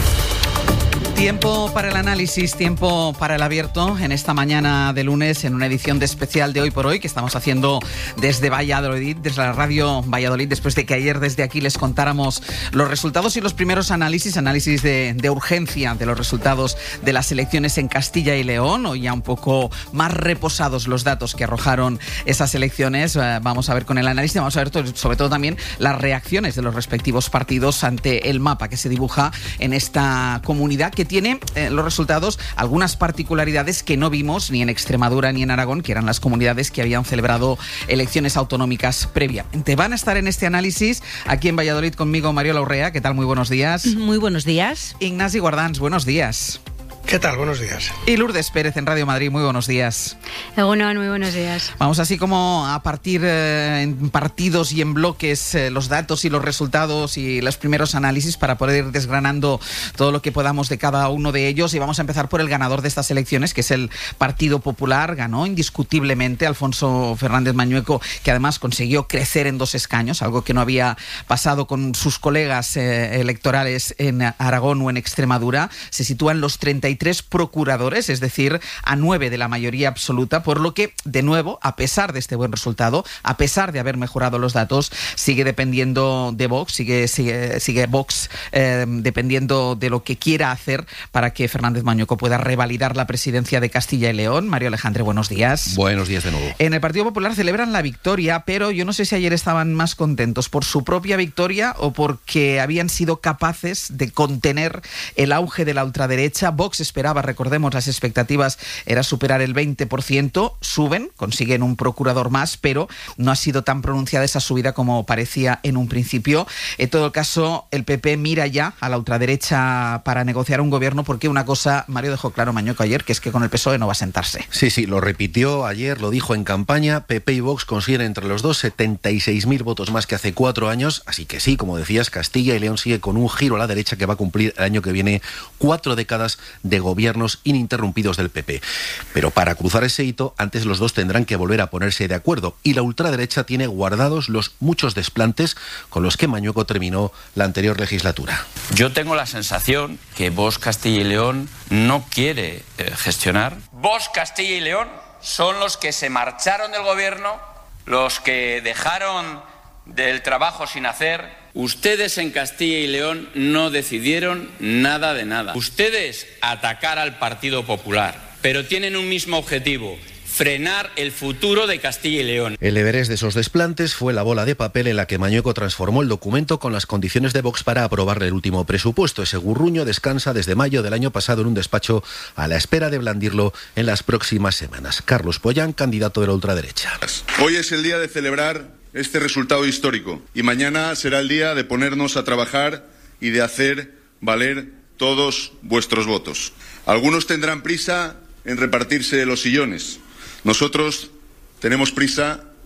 Tiempo para el análisis, tiempo para el abierto en esta mañana de lunes en una edición de especial de Hoy por Hoy que estamos haciendo desde Valladolid, desde la radio Valladolid, después de que ayer desde aquí les contáramos los resultados y los primeros análisis, análisis de, de urgencia de los resultados de las elecciones en Castilla y León. Hoy ya un poco más reposados los datos que arrojaron esas elecciones. Eh, vamos a ver con el análisis, vamos a ver to- sobre todo también las reacciones de los respectivos partidos ante el mapa que se dibuja en esta comunidad que tiene eh, los resultados algunas particularidades que no vimos ni en Extremadura ni en Aragón, que eran las comunidades que habían celebrado elecciones autonómicas previamente. Van a estar en este análisis aquí en Valladolid conmigo Mariola Urrea. ¿Qué tal? Muy buenos días. Muy buenos días. Ignasi Guardans, buenos días. ¿Qué tal? Buenos días. Y Lourdes Pérez en Radio Madrid, muy buenos días. Bueno, muy buenos días. Vamos así como a partir eh, en partidos y en bloques eh, los datos y los resultados y los primeros análisis para poder ir desgranando todo lo que podamos de cada uno de ellos. Y vamos a empezar por el ganador de estas elecciones, que es el Partido Popular. Ganó indiscutiblemente Alfonso Fernández Mañueco, que además consiguió crecer en dos escaños, algo que no había pasado con sus colegas eh, electorales en Aragón o en Extremadura. Se sitúan los treinta y tres procuradores, es decir, a nueve de la mayoría absoluta, por lo que, de nuevo, a pesar de este buen resultado, a pesar de haber mejorado los datos, sigue dependiendo de Vox, sigue, sigue, sigue Vox eh, dependiendo de lo que quiera hacer para que Fernández Mañueco pueda revalidar la presidencia de Castilla y León. Mario Alejandre, buenos días. Buenos días de nuevo. En el Partido Popular celebran la victoria, pero yo no sé si ayer estaban más contentos por su propia victoria o porque habían sido capaces de contener el auge de la ultraderecha. Vox esperaba, recordemos, las expectativas era superar el veinte por ciento, suben, consiguen un procurador más, pero no ha sido tan pronunciada esa subida como parecía en un principio. En todo caso, el P P mira ya a la ultraderecha para negociar un gobierno, porque una cosa, Mario dejó claro Mañueco ayer, que es que con el P S O E no va a sentarse. Sí, sí, lo repitió ayer, lo dijo en campaña, P P y Vox consiguen entre los dos setenta y seis mil votos más que hace cuatro años, así que sí, como decías, Castilla y León sigue con un giro a la derecha que va a cumplir el año que viene cuatro décadas de gobiernos ininterrumpidos del P P. Pero para cruzar ese hito, antes los dos tendrán que volver a ponerse de acuerdo, y la ultraderecha tiene guardados los muchos desplantes con los que Mañueco terminó la anterior legislatura. Yo tengo la sensación que Vox Castilla y León no quiere eh, gestionar. Vox Castilla y León son los que se marcharon del gobierno, los que dejaron del trabajo sin hacer. Ustedes en Castilla y León no decidieron nada de nada. Ustedes atacar al Partido Popular, pero tienen un mismo objetivo: frenar el futuro de Castilla y León. El Everest de esos desplantes fue la bola de papel en la que Mañueco transformó el documento con las condiciones de Vox para aprobarle el último presupuesto. Ese gurruño descansa desde mayo del año pasado en un despacho a la espera de blandirlo en las próximas semanas. Carlos Pollán, candidato de la ultraderecha. Hoy es el día de celebrar este resultado histórico y mañana será el día de ponernos a trabajar y de hacer valer todos vuestros votos. Algunos tendrán prisa en repartirse los sillones. Nosotros tenemos prisa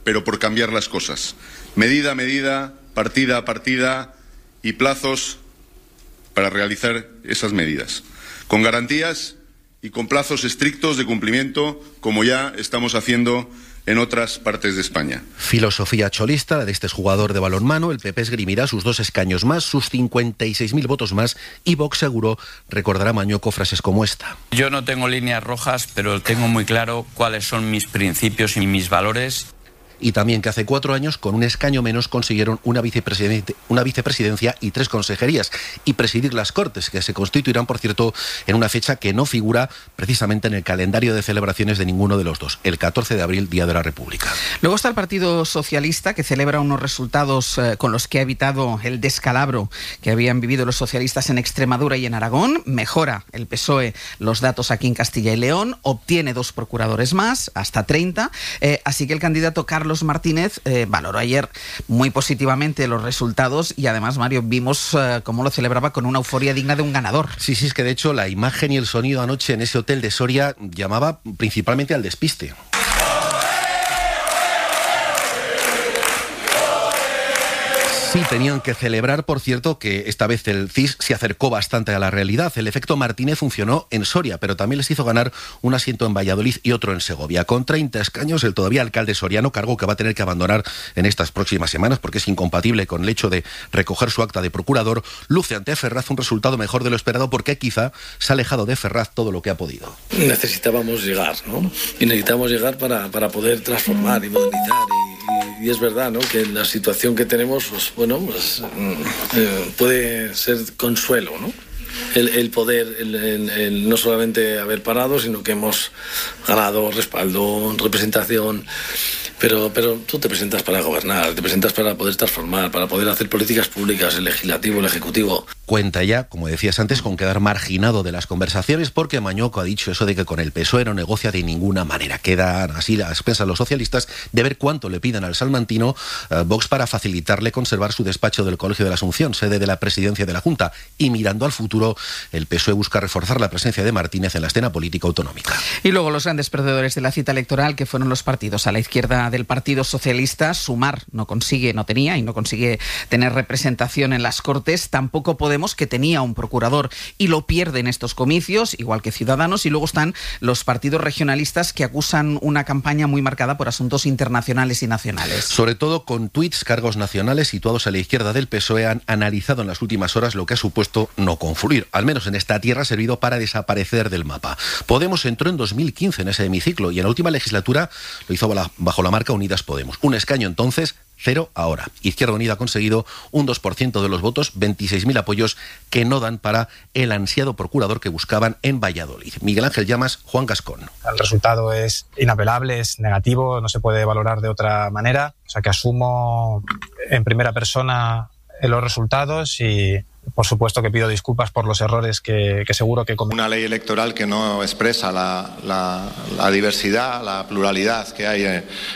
pero por cambiar las cosas. Medida a medida, partida a partida y plazos para realizar esas medidas. Con garantías y con plazos estrictos de cumplimiento, como ya estamos haciendo en otras partes de España. Filosofía cholista, la de este jugador de balonmano. El P P esgrimirá sus dos escaños más, sus cincuenta y seis mil votos más, y Vox seguro recordará a Mañoco frases como esta. Yo no tengo líneas rojas, pero tengo muy claro cuáles son mis principios y mis valores. Y también que hace cuatro años, con un escaño menos, consiguieron una, vicepresidente, una vicepresidencia y tres consejerías, y presidir las Cortes, que se constituirán, por cierto, en una fecha que no figura precisamente en el calendario de celebraciones de ninguno de los dos, el catorce de abril, Día de la República. Luego está el Partido Socialista, que celebra unos resultados eh, con los que ha evitado el descalabro que habían vivido los socialistas en Extremadura y en Aragón. Mejora el P S O E los datos aquí en Castilla y León, obtiene dos procuradores más, hasta treinta, eh, así que el candidato Carlos Martínez eh, valoró ayer muy positivamente los resultados, y además, Mario, vimos eh, cómo lo celebraba con una euforia digna de un ganador. Sí, sí, es que de hecho la imagen y el sonido anoche en ese hotel de Soria llamaba principalmente al despiste. Sí, tenían que celebrar, por cierto, que esta vez el C I S se acercó bastante a la realidad. El efecto Martínez funcionó en Soria, pero también les hizo ganar un asiento en Valladolid y otro en Segovia. Con treinta escaños, el todavía alcalde soriano, cargo que va a tener que abandonar en estas próximas semanas porque es incompatible con el hecho de recoger su acta de procurador, luce ante Ferraz un resultado mejor de lo esperado, porque quizá se ha alejado de Ferraz todo lo que ha podido. Necesitábamos llegar, ¿no? Y necesitamos llegar para, para poder transformar y modernizar. Y, y, y es verdad, ¿no?, que en la situación que tenemos, pues, bueno, pues eh, puede ser consuelo, ¿no? El, el poder, el, el, el no solamente haber parado, sino que hemos ganado respaldo, representación. Pero, pero tú te presentas para gobernar, te presentas para poder transformar, para poder hacer políticas públicas, el legislativo, el ejecutivo. Cuenta ya, como decías antes, con quedar marginado de las conversaciones, porque Mañoco ha dicho eso de que con el P S O E no negocia de ninguna manera. Quedan así las expensas los socialistas de ver cuánto le piden al salmantino eh, Vox para facilitarle conservar su despacho del Colegio de la Asunción, sede de la presidencia de la Junta. Y mirando al futuro, el P S O E busca reforzar la presencia de Martínez en la escena política autonómica. Y luego los grandes perdedores de la cita electoral, que fueron los partidos a la izquierda del Partido Socialista. Sumar no consigue, no tenía y no consigue tener representación en las Cortes. Tampoco Podemos, que tenía un procurador y lo pierde en estos comicios, igual que Ciudadanos. Y luego están los partidos regionalistas, que acusan una campaña muy marcada por asuntos internacionales y nacionales. Sobre todo con tuits, cargos nacionales situados a la izquierda del P S O E han analizado en las últimas horas lo que ha supuesto no confluir, al menos en esta tierra, ha servido para desaparecer del mapa. Podemos entró en dos mil quince en ese hemiciclo y en la última legislatura lo hizo bajo la marca Unidas Podemos. Un escaño entonces, cero ahora. Izquierda Unida ha conseguido un dos por ciento de los votos, veintiséis mil apoyos que no dan para el ansiado procurador que buscaban en Valladolid. Miguel Ángel Llamas, Juan Gascón. El resultado es inapelable, es negativo, no se puede valorar de otra manera. O sea que asumo en primera persona los resultados y, por supuesto, que pido disculpas por los errores que, que seguro que cometí. Una ley electoral que no expresa la, la, la diversidad, la pluralidad que hay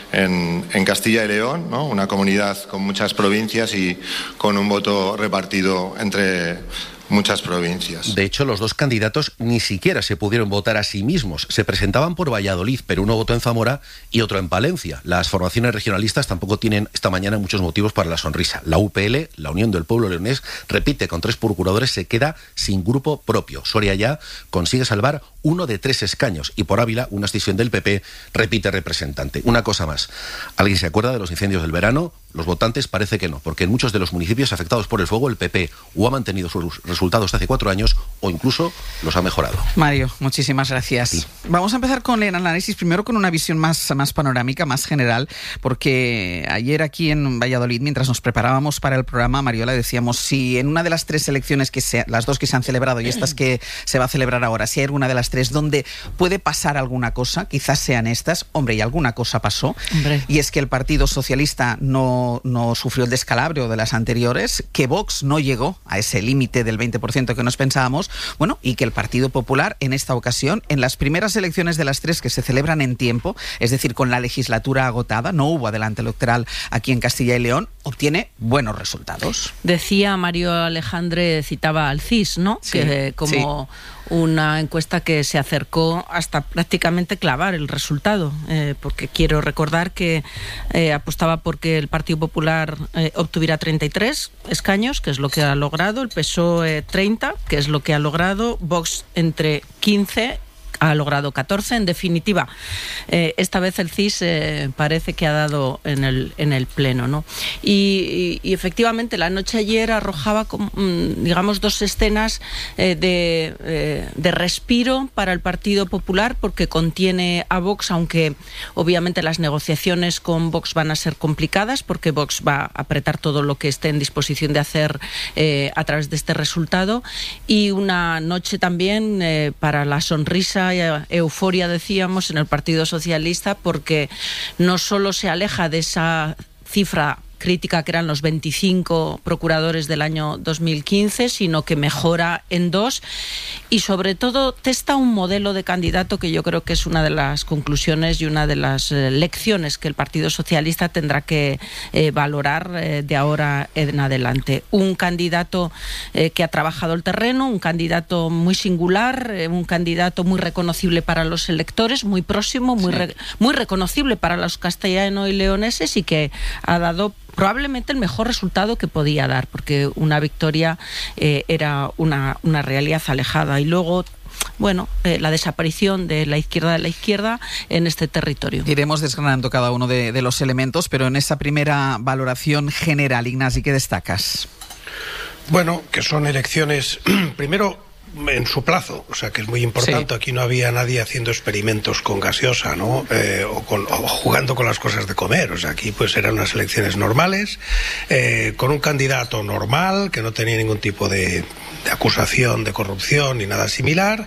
en, en Castilla y León, ¿no? Una comunidad con muchas provincias y con un voto repartido entre muchas provincias. De hecho, los dos candidatos ni siquiera se pudieron votar a sí mismos. Se presentaban por Valladolid, pero uno votó en Zamora y otro en Palencia. Las formaciones regionalistas tampoco tienen esta mañana muchos motivos para la sonrisa. La U P L, la Unión del Pueblo Leonés, repite con tres procuradores, se queda sin grupo propio. Soria ya consigue salvar uno de tres escaños y por Ávila, una escisión del P P, repite representante. Una cosa más. ¿Alguien se acuerda de los incendios del verano? Los votantes parece que no, porque en muchos de los municipios afectados por el fuego el P P o ha mantenido sus resultados de hace cuatro años o incluso los ha mejorado. Mario, muchísimas gracias. Sí. Vamos a empezar con el análisis, primero con una visión más, más panorámica, más general, porque ayer aquí en Valladolid, mientras nos preparábamos para el programa, Mariola, decíamos si en una de las tres elecciones, que se, las dos que se han celebrado y estas que se va a celebrar ahora, si hay alguna de las tres donde puede pasar alguna cosa, quizás sean estas. Hombre, y alguna cosa pasó. Hombre. Y es que el Partido Socialista no, no sufrió el descalabro de las anteriores, que Vox no llegó a ese límite del veinte por ciento que nos pensábamos, bueno, y que el Partido Popular en esta ocasión, en las primeras elecciones de las tres que se celebran en tiempo, es decir, con la legislatura agotada, no hubo adelante electoral aquí en Castilla y León, obtiene buenos resultados. Decía Mario Alejandre, citaba al C I S, ¿no? Sí, que como... Sí. una encuesta que se acercó hasta prácticamente clavar el resultado, eh, porque quiero recordar que eh, apostaba porque el Partido Popular eh, obtuviera treinta y tres escaños, que es lo que ha logrado, el P S O E treinta, que es lo que ha logrado, Vox entre quince, ha logrado catorce. En definitiva, eh, esta vez el C I S eh, parece que ha dado en el, en el pleno, ¿no? Y, y, y efectivamente la noche ayer arrojaba, digamos, dos escenas eh, de, eh, de respiro para el Partido Popular, porque contiene a Vox, aunque obviamente las negociaciones con Vox van a ser complicadas, porque Vox va a apretar todo lo que esté en disposición de hacer eh, a través de este resultado, y una noche también eh, para la sonrisa y euforia, decíamos, en el Partido Socialista, porque no solo se aleja de esa cifra crítica que eran los veinticinco procuradores del año dos mil quince, sino que mejora en dos, y sobre todo testa un modelo de candidato que yo creo que es una de las conclusiones y una de las eh, lecciones que el Partido Socialista tendrá que eh, valorar eh, de ahora en adelante. Un candidato eh, que ha trabajado el terreno, un candidato muy singular, eh, un candidato muy reconocible para los electores, muy próximo, muy, sí. re, muy reconocible para los castellanos y leoneses, y que ha dado probablemente el mejor resultado que podía dar, porque una victoria eh, era una, una realidad alejada. Y luego, bueno, eh, la desaparición de la izquierda de la izquierda en este territorio. Iremos desgranando cada uno de, de los elementos, pero en esa primera valoración general, Ignasi, ¿qué destacas? Bueno, que son elecciones, primero, en su plazo, o sea que es muy importante. Sí. Aquí no había nadie haciendo experimentos con gaseosa, ¿no? Eh, o, con, o jugando con las cosas de comer. O sea, aquí pues eran unas elecciones normales, eh, con un candidato normal que no tenía ningún tipo de, de acusación de corrupción ni nada similar.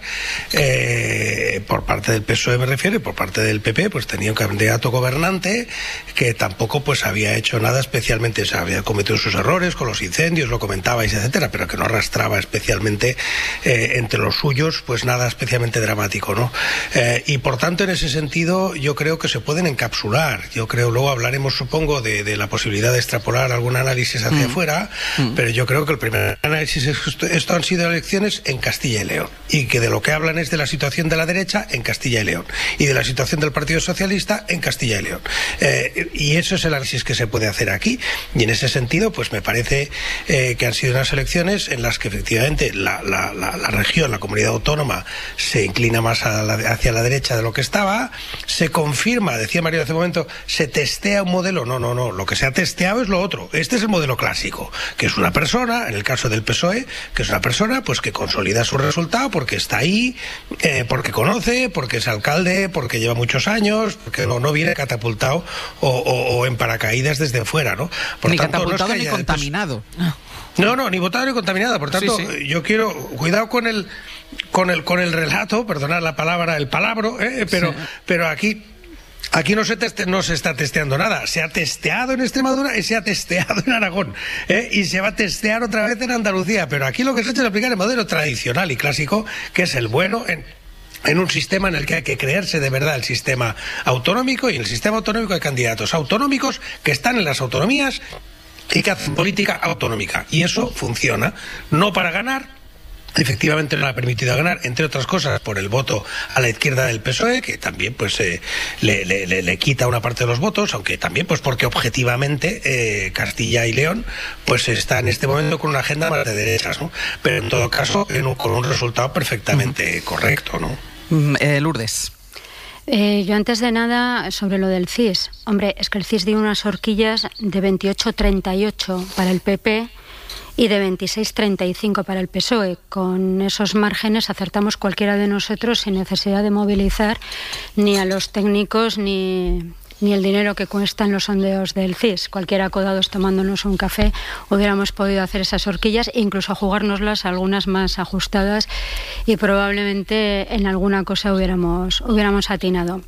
Eh, por parte del P S O E me refiero, y por parte del P P pues tenía un candidato gobernante que tampoco pues había hecho nada especialmente, o sea, había cometido sus errores con los incendios, lo comentabais, etcétera, pero que no arrastraba especialmente eh, entre los suyos pues nada especialmente dramático, ¿no? Eh, y por tanto, en ese sentido, yo creo que se pueden encapsular. Yo creo, luego hablaremos, supongo, de, de la posibilidad de extrapolar algún análisis hacia mm. afuera, mm. pero yo creo que el primer análisis es que esto, esto han sido elecciones en Castilla y León, y que de lo que hablan es de la situación de la derecha en Castilla y León, y de la situación del Partido Socialista en Castilla y León. Eh, y eso es el análisis que se puede hacer aquí, y en ese sentido, pues me parece eh, que han sido unas elecciones en las que efectivamente la, la, la, la región, la comunidad autónoma, se inclina más a la, hacia la derecha de lo que estaba. Se confirma, decía Mario hace un momento, se testea un modelo. No, no, no, lo que se ha testeado es lo otro. Este es el modelo clásico, que es una persona, en el caso del P S O E, que es una persona pues que consolida su resultado porque está ahí, eh, porque conoce, porque es alcalde, porque lleva muchos años, porque no, no viene catapultado o, o, o en paracaídas desde fuera, ¿no? Por ni tanto, catapultado no es que ni haya, contaminado. Pues, No, no, ni votada ni contaminada. Por tanto, sí, sí. yo quiero cuidado con el con el con el relato, perdonad la palabra, el palabro, ¿eh? pero sí. pero aquí Aquí no se, teste, no se está testeando nada. Se ha testeado en Extremadura y se ha testeado en Aragón, ¿eh? Y se va a testear otra vez en Andalucía. Pero aquí lo que se ha hecho es aplicar el modelo tradicional y clásico, que es el bueno en... en un sistema en el que hay que creerse de verdad el sistema autonómico, y en el sistema autonómico hay candidatos autonómicos que están en las autonomías y que hacen política autonómica, y eso funciona, no para ganar. Efectivamente no le ha permitido ganar, entre otras cosas, por el voto a la izquierda del P S O E, que también pues eh, le, le, le, le quita una parte de los votos, aunque también pues porque objetivamente eh, Castilla y León pues está en este momento con una agenda más de derechas, ¿no? Pero en todo caso en un, con un resultado perfectamente uh-huh. correcto, ¿no? Eh, Lourdes. Eh, yo antes de nada, sobre lo del C I S. Hombre, es que el C I S dio unas horquillas de veintiocho a treinta y ocho para el P P y de veintiséis a treinta y cinco para el P S O E. Con esos márgenes acertamos cualquiera de nosotros sin necesidad de movilizar ni a los técnicos ni... ni el dinero que cuestan los sondeos del C I S. Cualquiera acodados tomándonos un café hubiéramos podido hacer esas horquillas e incluso jugárnoslas, algunas más ajustadas, y probablemente en alguna cosa hubiéramos, hubiéramos atinado.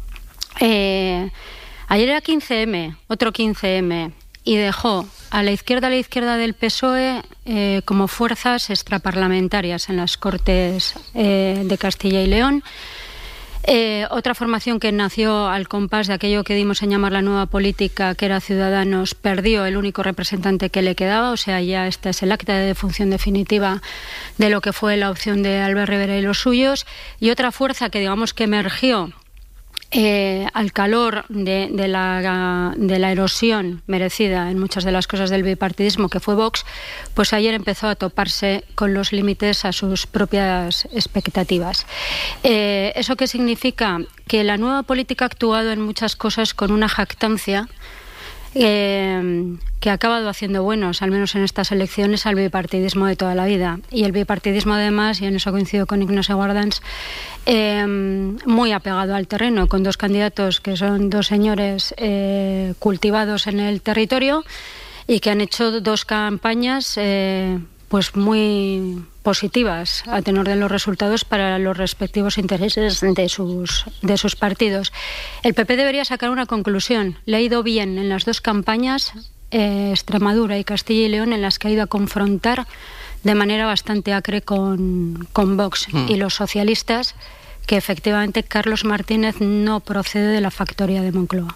Eh, ayer era quince eme, otro quince eme, y dejó a la izquierda a la izquierda del P S O E eh, como fuerzas extraparlamentarias en las Cortes eh, de Castilla y León. Eh, otra formación que nació al compás de aquello que dimos en llamar la nueva política, que era Ciudadanos, perdió el único representante que le quedaba, o sea, ya esta es el acta de defunción definitiva de lo que fue la opción de Albert Rivera y los suyos. Y otra fuerza que digamos que emergió Eh, al calor de, de, la, de la erosión merecida en muchas de las cosas del bipartidismo que fue Vox, pues ayer empezó a toparse con los límites a sus propias expectativas. Eh, ¿Eso qué significa? Que la nueva política ha actuado en muchas cosas con una jactancia Eh, que ha acabado haciendo buenos, al menos en estas elecciones, al bipartidismo de toda la vida. Y el bipartidismo, además, y en eso coincido con Ignacio Guardans, eh, muy apegado al terreno, con dos candidatos que son dos señores eh, cultivados en el territorio y que han hecho dos campañas eh, pues muy positivas a tenor de los resultados para los respectivos intereses de sus, de sus partidos. El P P debería sacar una conclusión. Le ha ido bien en las dos campañas, eh, Extremadura y Castilla y León, en las que ha ido a confrontar de manera bastante acre con, con Vox mm. y los socialistas, que efectivamente Carlos Martínez no procede de la factoría de Moncloa.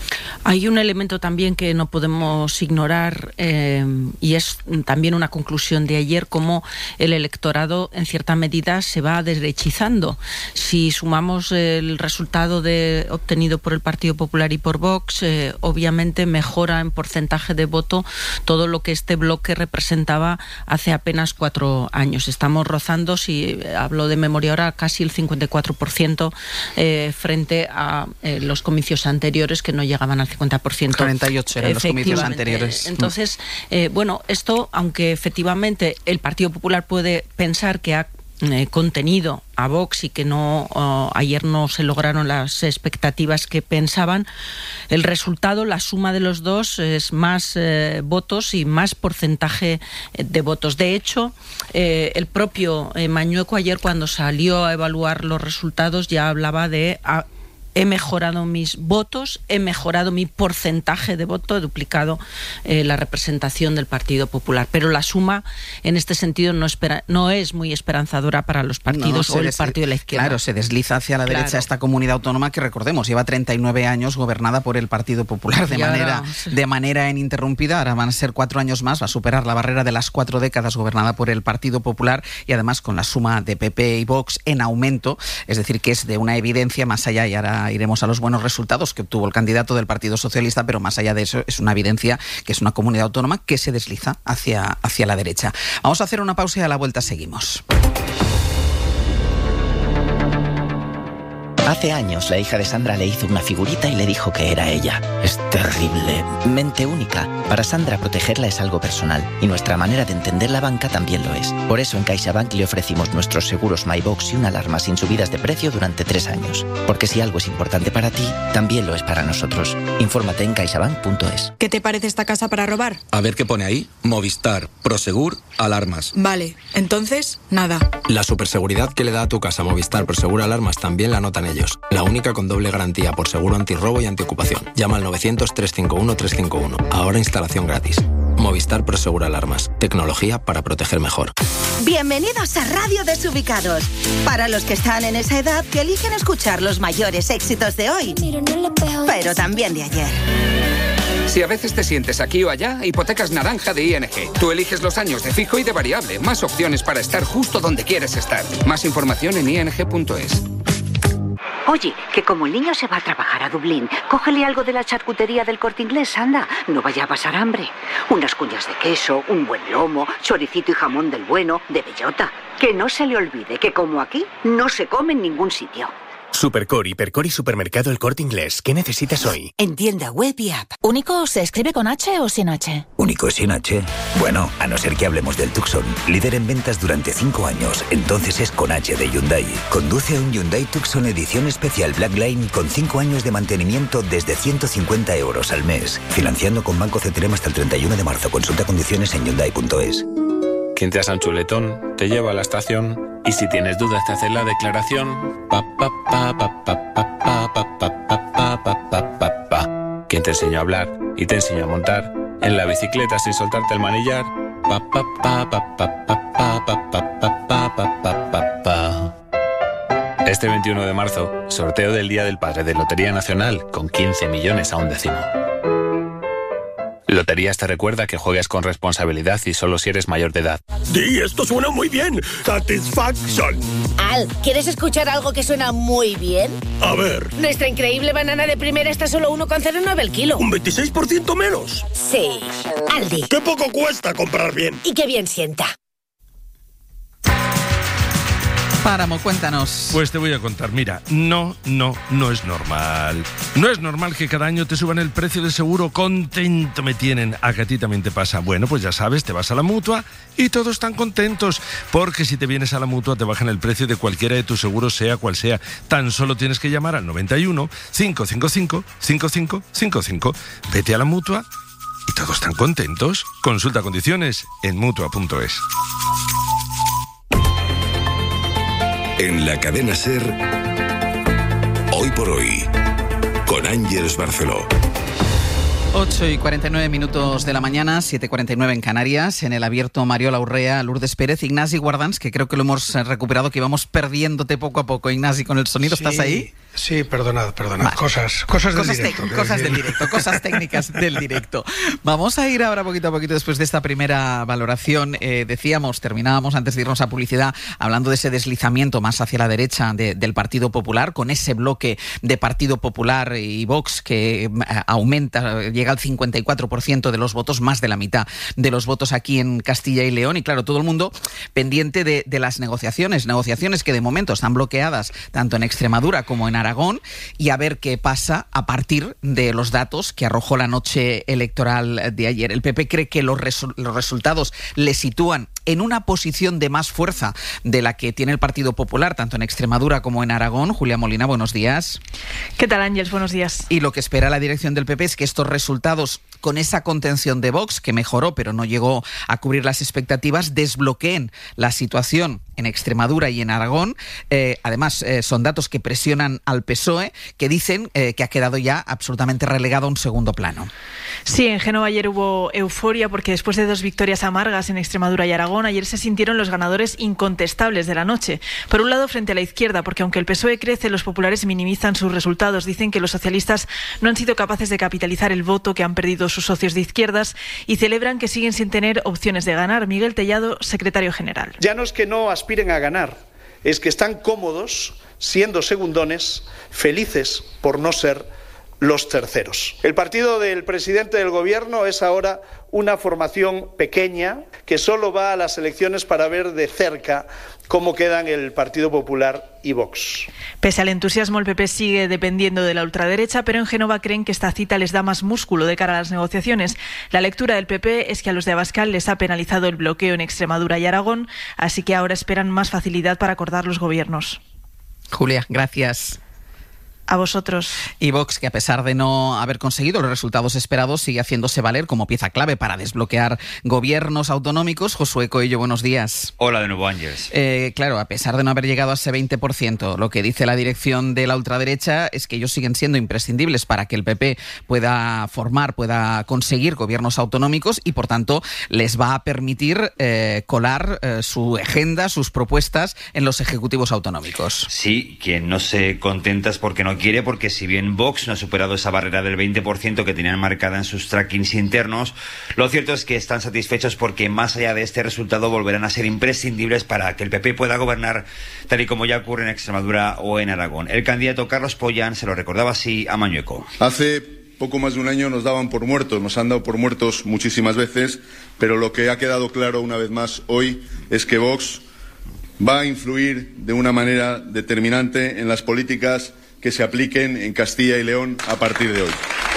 Hay un elemento también que no podemos ignorar eh, y es también una conclusión de ayer, cómo el electorado en cierta medida se va derechizando. Si sumamos el resultado de, obtenido por el Partido Popular y por Vox, eh, obviamente mejora en porcentaje de voto todo lo que este bloque representaba hace apenas cuatro años. Estamos rozando, si hablo de memoria ahora, casi el cincuenta y cuatro por ciento eh, frente a eh, los comicios anteriores, que no llegaban al cincuenta por ciento. cuarenta y ocho eran los comicios anteriores. Entonces, eh, bueno, esto, aunque efectivamente el Partido Popular puede pensar que ha eh, contenido a Vox y que no uh, ayer no se lograron las expectativas que pensaban, el resultado, la suma de los dos, es más eh, votos y más porcentaje de votos. De hecho, eh, el propio eh, Mañueco ayer, cuando salió a evaluar los resultados, ya hablaba de... A, he mejorado mis votos, he mejorado mi porcentaje de voto, he duplicado eh, la representación del Partido Popular. Pero la suma, en este sentido, no, espera, no es muy esperanzadora para los partidos no, o el des... partido de la izquierda. Claro, se desliza hacia la claro. derecha esta comunidad autónoma que, recordemos, lleva treinta y nueve años gobernada por el Partido Popular de, ahora, manera, sí. de manera ininterrumpida. Ahora van a ser cuatro años más, va a superar la barrera de las cuatro décadas gobernada por el Partido Popular, y además con la suma de P P y Vox en aumento, es decir, que es de una evidencia más allá, y ahora iremos a los buenos resultados que obtuvo el candidato del Partido Socialista, pero más allá de eso es una evidencia que es una comunidad autónoma que se desliza hacia, hacia la derecha. Vamos a hacer una pausa y a la vuelta seguimos. Hace años la hija de Sandra le hizo una figurita y le dijo que era ella. Es terrible. Mente única. Para Sandra protegerla es algo personal y nuestra manera de entender la banca también lo es. Por eso en CaixaBank le ofrecimos nuestros seguros MyBox y una alarma sin subidas de precio durante tres años. Porque si algo es importante para ti, también lo es para nosotros. Infórmate en caixabank punto es. ¿Qué te parece esta casa para robar? A ver qué pone ahí. Movistar, Prosegur, alarmas. Vale, entonces, nada. La superseguridad que le da a tu casa Movistar, Prosegur, alarmas también la notan ellos. La única con doble garantía por seguro antirrobo y antiocupación. Llama al novecientos, trescientos cincuenta y uno, trescientos cincuenta y uno. Ahora instalación gratis. Movistar Prosegur Alarmas. Tecnología para proteger mejor. Bienvenidos a Radio Desubicados. Para los que están en esa edad que eligen escuchar los mayores éxitos de hoy, pero también de ayer. Si a veces te sientes aquí o allá, hipotecas naranja de I N G. Tú eliges los años de fijo y de variable. Más opciones para estar justo donde quieres estar. Más información en i n g punto es. Oye, que como el niño se va a trabajar a Dublín, cógele algo de la charcutería del Corte Inglés, anda. No vaya a pasar hambre. Unas cuñas de queso, un buen lomo, choricito y jamón del bueno, de bellota. Que no se le olvide que como aquí, no se come en ningún sitio. Supercor, Hipercor y Supermercado El Corte Inglés. ¿Qué necesitas hoy? En tienda web y app. ¿Único se escribe con H o sin H? ¿Único sin H? Bueno, a no ser que hablemos del Tucson. Líder en ventas durante cinco años. Entonces es con H de Hyundai. Conduce a un Hyundai Tucson edición especial Black Line con cinco años de mantenimiento desde ciento cincuenta euros al mes. Financiando con Banco C T R M hasta el treinta y uno de marzo. Consulta condiciones en hyundai punto es. Quien te asa un chuletón, te lleva a la estación. Y si tienes dudas te hace la declaración. Pa, pa, pa, pa, pa, pa, pa, pa, pa, pa, pa, pa, pa, pa. Quien te enseñó a hablar y te enseñó a montar en la bicicleta sin soltarte el manillar. Pa, pa, pa, pa, pa, pa, pa, pa, pa, pa, pa, pa, pa, pa. Este veintiuno de marzo, sorteo del Día del Padre de Lotería Nacional con quince millones a un décimo. Loterías te recuerda que juegues con responsabilidad y solo si eres mayor de edad. Sí, esto suena muy bien. Satisfaction. Al, ¿quieres escuchar algo que suena muy bien? A ver. Nuestra increíble banana de primera está solo uno coma cero nueve el kilo. ¿Un veintiséis por ciento menos? Sí. Aldi. ¡Qué poco cuesta comprar bien! Y qué bien sienta. Páramo, cuéntanos. Pues te voy a contar, mira, no, no, no es normal. No es normal que cada año te suban el precio del seguro, contento me tienen. ¿A que a ti también te pasa? Bueno, pues ya sabes, te vas a la Mutua y todos están contentos, porque si te vienes a la Mutua te bajan el precio de cualquiera de tus seguros, sea cual sea. Tan solo tienes que llamar al noventa y uno, cinco cinco cinco, cinco cinco cinco cinco. Vete a la Mutua y todos están contentos. Consulta condiciones en mutua punto es. En la cadena SER, Hoy por Hoy, con Ángeles Barceló. ocho y cuarenta y nueve minutos de la mañana, siete y cuarenta y nueve en Canarias, en el abierto Mariola Urrea, Lourdes Pérez, Ignasi Guardans, que creo que lo hemos recuperado, que íbamos perdiéndote poco a poco. Ignasi, con el sonido, Sí, ¿estás ahí? Sí, perdonad, perdonad. Vale. Cosas, cosas del Cosas, directo. te- cosas del directo, cosas técnicas del directo. Vamos a ir ahora poquito a poquito después de esta primera valoración. Eh, decíamos, terminábamos antes de irnos a publicidad, hablando de ese deslizamiento más hacia la derecha de- del Partido Popular, con ese bloque de Partido Popular y Vox que eh, aumenta, llega al cincuenta y cuatro por ciento de los votos, más de la mitad de los votos aquí en Castilla y León. Y claro, todo el mundo pendiente de, de las negociaciones, negociaciones que de momento están bloqueadas tanto en Extremadura como en Aragón, y a ver qué pasa a partir de los datos que arrojó la noche electoral de ayer. El P P cree que los, resu- los resultados le sitúan en una posición de más fuerza de la que tiene el Partido Popular, tanto en Extremadura como en Aragón. Julia Molina, buenos días. ¿Qué tal, Ángeles? Buenos días. Y lo que espera la dirección del P P es que estos resultados, con esa contención de Vox, que mejoró pero no llegó a cubrir las expectativas, desbloqueen la situación en Extremadura y en Aragón. Eh, además, eh, son datos que presionan al P S O E, que dicen eh, que ha quedado ya absolutamente relegado a un segundo plano. Sí, en Génova ayer hubo euforia porque después de dos victorias amargas en Extremadura y Aragón, ayer se sintieron los ganadores incontestables de la noche. Por un lado, frente a la izquierda, porque aunque el P S O E crece, los populares minimizan sus resultados. Dicen que los socialistas no han sido capaces de capitalizar el voto que han perdido sus socios de izquierdas y celebran que siguen sin tener opciones de ganar. Miguel Tellado, secretario general. Ya no es que no aspiren a ganar, es que están cómodos siendo segundones, felices por no ser los terceros. El partido del presidente del gobierno es ahora una formación pequeña que solo va a las elecciones para ver de cerca cómo quedan el Partido Popular y Vox. Pese al entusiasmo, el P P sigue dependiendo de la ultraderecha, pero en Génova creen que esta cita les da más músculo de cara a las negociaciones. La lectura del P P es que a los de Abascal les ha penalizado el bloqueo en Extremadura y Aragón, así que ahora esperan más facilidad para acordar los gobiernos. Julia, gracias. A vosotros. Y Vox, que a pesar de no haber conseguido los resultados esperados, sigue haciéndose valer como pieza clave para desbloquear gobiernos autonómicos. Josué Coello, buenos días. Hola de nuevo, Ángeles. Eh, claro, a pesar de no haber llegado a ese veinte por ciento, lo que dice la dirección de la ultraderecha es que ellos siguen siendo imprescindibles para que el P P pueda formar, pueda conseguir gobiernos autonómicos y, por tanto, les va a permitir eh, colar eh, su agenda, sus propuestas en los ejecutivos autonómicos. Sí, quien no se contenta es porque no quiere, porque si bien Vox no ha superado esa barrera del veinte por ciento que tenían marcada en sus trackings internos, lo cierto es que están satisfechos porque más allá de este resultado volverán a ser imprescindibles para que el P P pueda gobernar tal y como ya ocurre en Extremadura o en Aragón. El candidato Carlos Pollán se lo recordaba así a Mañueco. Hace poco más de un año nos daban por muertos, nos han dado por muertos muchísimas veces, pero lo que ha quedado claro una vez más hoy es que Vox va a influir de una manera determinante en las políticas que se apliquen en Castilla y León a partir de hoy.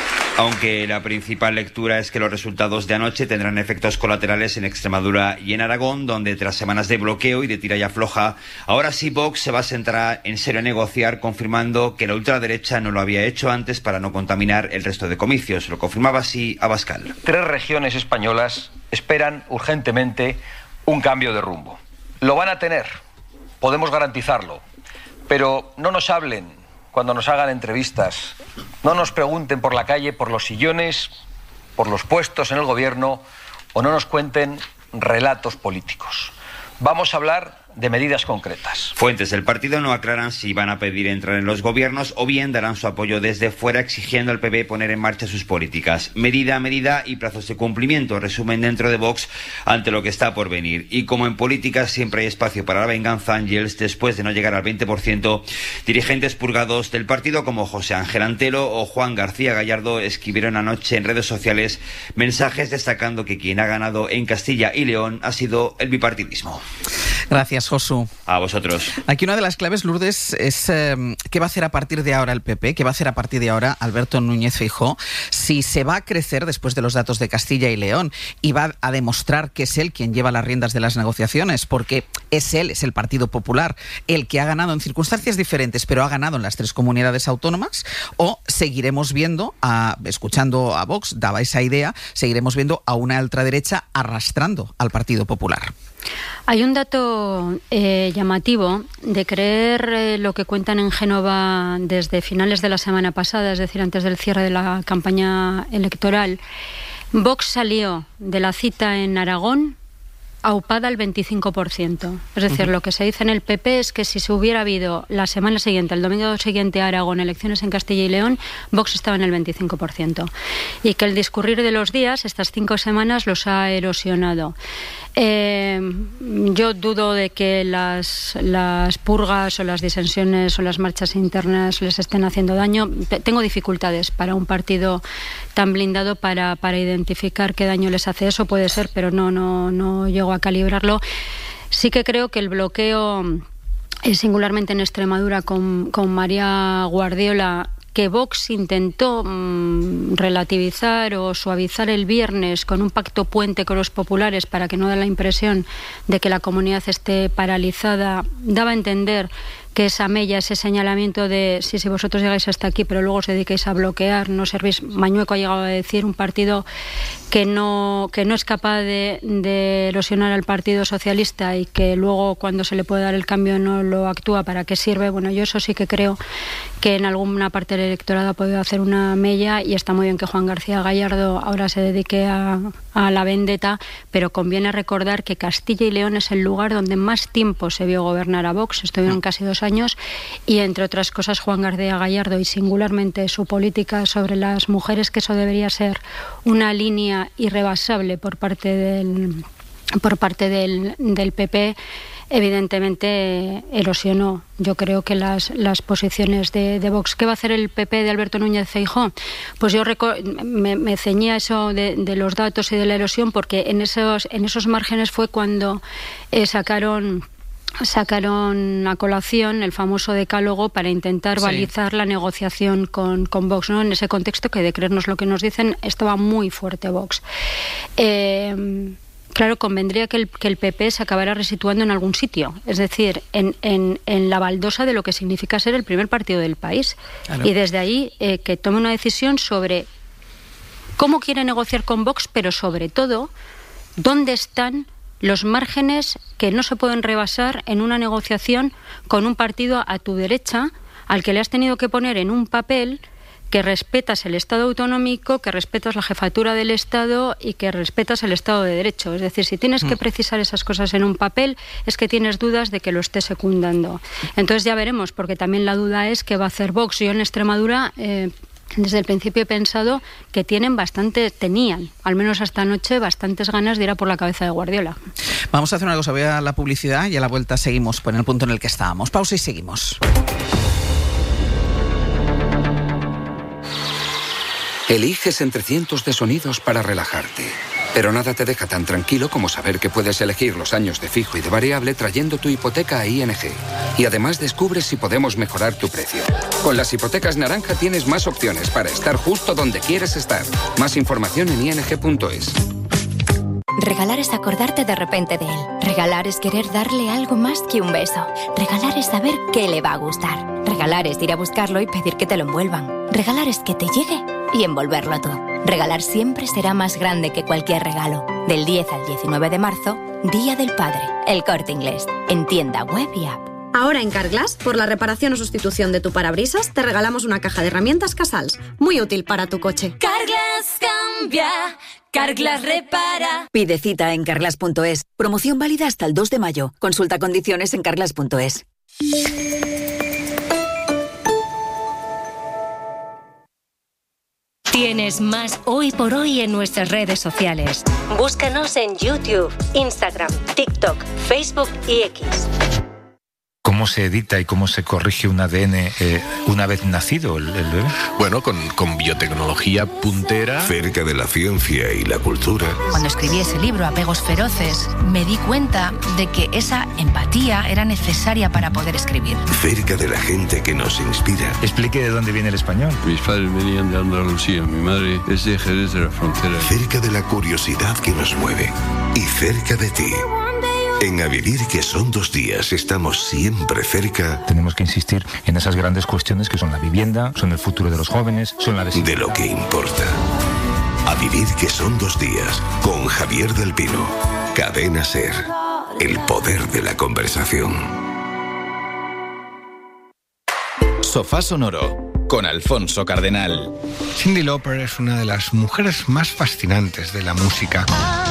Aunque la principal lectura es que los resultados de anoche tendrán efectos colaterales en Extremadura y en Aragón, donde tras semanas de bloqueo y de tira y afloja, ahora sí Vox se va a centrar en serio a negociar, confirmando que la ultraderecha no lo había hecho antes para no contaminar el resto de comicios. Lo confirmaba así Abascal. Tres regiones españolas esperan urgentemente un cambio de rumbo. Lo van a tener, podemos garantizarlo, pero no nos hablen cuando nos hagan entrevistas, no nos pregunten por la calle por los sillones, por los puestos en el gobierno o no nos cuenten relatos políticos. Vamos a hablar de medidas concretas. Fuentes del partido no aclaran si van a pedir entrar en los gobiernos o bien darán su apoyo desde fuera exigiendo al P P poner en marcha sus políticas. Medida a medida y plazos de cumplimiento, resumen dentro de Vox ante lo que está por venir. Y como en política siempre hay espacio para la venganza, Ángels, después de no llegar al veinte por ciento, dirigentes purgados del partido como José Ángel Antelo o Juan García Gallardo escribieron anoche en redes sociales mensajes destacando que quien ha ganado en Castilla y León ha sido el bipartidismo. Gracias, Josu. A vosotros. Aquí una de las claves, Lourdes, es eh, qué va a hacer a partir de ahora el P P, qué va a hacer a partir de ahora Alberto Núñez Feijóo, si se va a crecer después de los datos de Castilla y León y va a demostrar que es él quien lleva las riendas de las negociaciones, porque es él, es el Partido Popular, el que ha ganado en circunstancias diferentes, pero ha ganado en las tres comunidades autónomas, o seguiremos viendo, a, escuchando a Vox, daba esa idea, seguiremos viendo a una ultraderecha arrastrando al Partido Popular. Hay un dato eh, llamativo de creer eh, lo que cuentan en Génova desde finales de la semana pasada, es decir, antes del cierre de la campaña electoral. Vox salió de la cita en Aragón aupada al veinticinco por ciento. Es decir, uh-huh. lo que se dice en el P P es que si se hubiera habido la semana siguiente, el domingo siguiente a Aragón, elecciones en Castilla y León, Vox estaba en el veinticinco por ciento. Y que el discurrir de los días, estas cinco semanas, los ha erosionado. Eh, yo dudo de que las, las purgas o las disensiones o las marchas internas les estén haciendo daño. Tengo dificultades para un partido tan blindado para, para identificar qué daño les hace. Eso puede ser, pero no, no, no llego a calibrarlo. Sí que creo que el bloqueo, eh, singularmente en Extremadura con, con María Guardiola, que Vox intentó mmm, relativizar o suavizar el viernes con un pacto puente con los populares para que no dé la impresión de que la comunidad esté paralizada, daba a entender que esa mella, ese señalamiento de si, si vosotros llegáis hasta aquí pero luego os dedicáis a bloquear, no servís. Mañueco ha llegado a decir un partido que no, que no es capaz de, de erosionar al Partido Socialista y que luego cuando se le puede dar el cambio no lo actúa. ¿Para qué sirve? Bueno, yo eso sí que creo que en alguna parte del electorado ha podido hacer una mella y está muy bien que Juan García Gallardo ahora se dedique a, a la vendetta, pero conviene recordar que Castilla y León es el lugar donde más tiempo se vio gobernar a Vox. Estuvieron casi dos años y, entre otras cosas, Juan García Gallardo y singularmente su política sobre las mujeres, que eso debería ser una línea irrebasable por parte del por parte del, del P P, evidentemente erosionó, yo creo, que las, las posiciones de, de Vox. ¿Qué va a hacer el P P de Alberto Núñez Feijóo? Pues yo me, me ceñía eso de, de los datos y de la erosión, porque en esos, en esos márgenes fue cuando eh, sacaron... sacaron a colación el famoso decálogo para intentar sí. balizar la negociación con, con Vox, ¿no? En ese contexto que, de creernos lo que nos dicen, estaba muy fuerte Vox. Eh, claro, convendría que el, que el P P se acabara resituando en algún sitio, es decir, en, en, en la baldosa de lo que significa ser el primer partido del país. Claro. Y desde ahí eh, que tome una decisión sobre cómo quiere negociar con Vox, pero sobre todo, dónde están los márgenes que no se pueden rebasar en una negociación con un partido a tu derecha, al que le has tenido que poner en un papel que respetas el Estado autonómico, que respetas la jefatura del Estado y que respetas el Estado de Derecho. Es decir, si tienes que precisar esas cosas en un papel, es que tienes dudas de que lo esté secundando. Entonces ya veremos, porque también la duda es qué va a hacer Vox. Yo en Extremadura... Eh, Desde el principio he pensado que tienen bastante, tenían, al menos hasta anoche, bastantes ganas de ir a por la cabeza de Guardiola. Vamos a hacer una cosa, voy a la publicidad y a la vuelta seguimos por el punto en el que estábamos. Pausa y seguimos. Eliges entre cientos de sonidos para relajarte. Pero nada te deja tan tranquilo como saber que puedes elegir los años de fijo y de variable trayendo tu hipoteca a I N G. Y además descubres si podemos mejorar tu precio. Con las hipotecas naranja tienes más opciones para estar justo donde quieres estar. Más información en i n g punto es. Regalar es acordarte de repente de él. Regalar es querer darle algo más que un beso. Regalar es saber qué le va a gustar. Regalar es ir a buscarlo y pedir que te lo envuelvan. Regalar es que te llegue y envolverlo tú. Regalar siempre será más grande que cualquier regalo. Del diez al diecinueve de marzo, Día del Padre. El Corte Inglés. En tienda web y app. Ahora en Carglass, por la reparación o sustitución de tu parabrisas, te regalamos una caja de herramientas Casals, muy útil para tu coche. Carglass cambia, Carglass repara. Pide cita en carglass punto es. Promoción válida hasta el dos de mayo. Consulta condiciones en carglass punto es. Tienes más Hoy por Hoy en nuestras redes sociales. Búscanos en YouTube, Instagram, TikTok, Facebook y X. ¿Cómo se edita y cómo se corrige un A D N eh, una vez nacido el, el bebé? Bueno, con, con biotecnología puntera. Cerca de la ciencia y la cultura. Cuando escribí ese libro, Apegos Feroces, me di cuenta de que esa empatía era necesaria para poder escribir. Cerca de la gente que nos inspira. Explique de dónde viene el español. Mis padres venían de Andalucía, mi madre es de Jerez de la Frontera. Cerca de la curiosidad que nos mueve. Y cerca de ti. En A Vivir que son dos días estamos siempre cerca. Tenemos que insistir en esas grandes cuestiones que son la vivienda, son el futuro de los jóvenes, son la de lo que importa. A Vivir que son dos días con Javier del Pino. Cadena Ser. El poder de la conversación. Sofá Sonoro con Alfonso Cardenal. Cyndi Lauper es una de las mujeres más fascinantes de la música.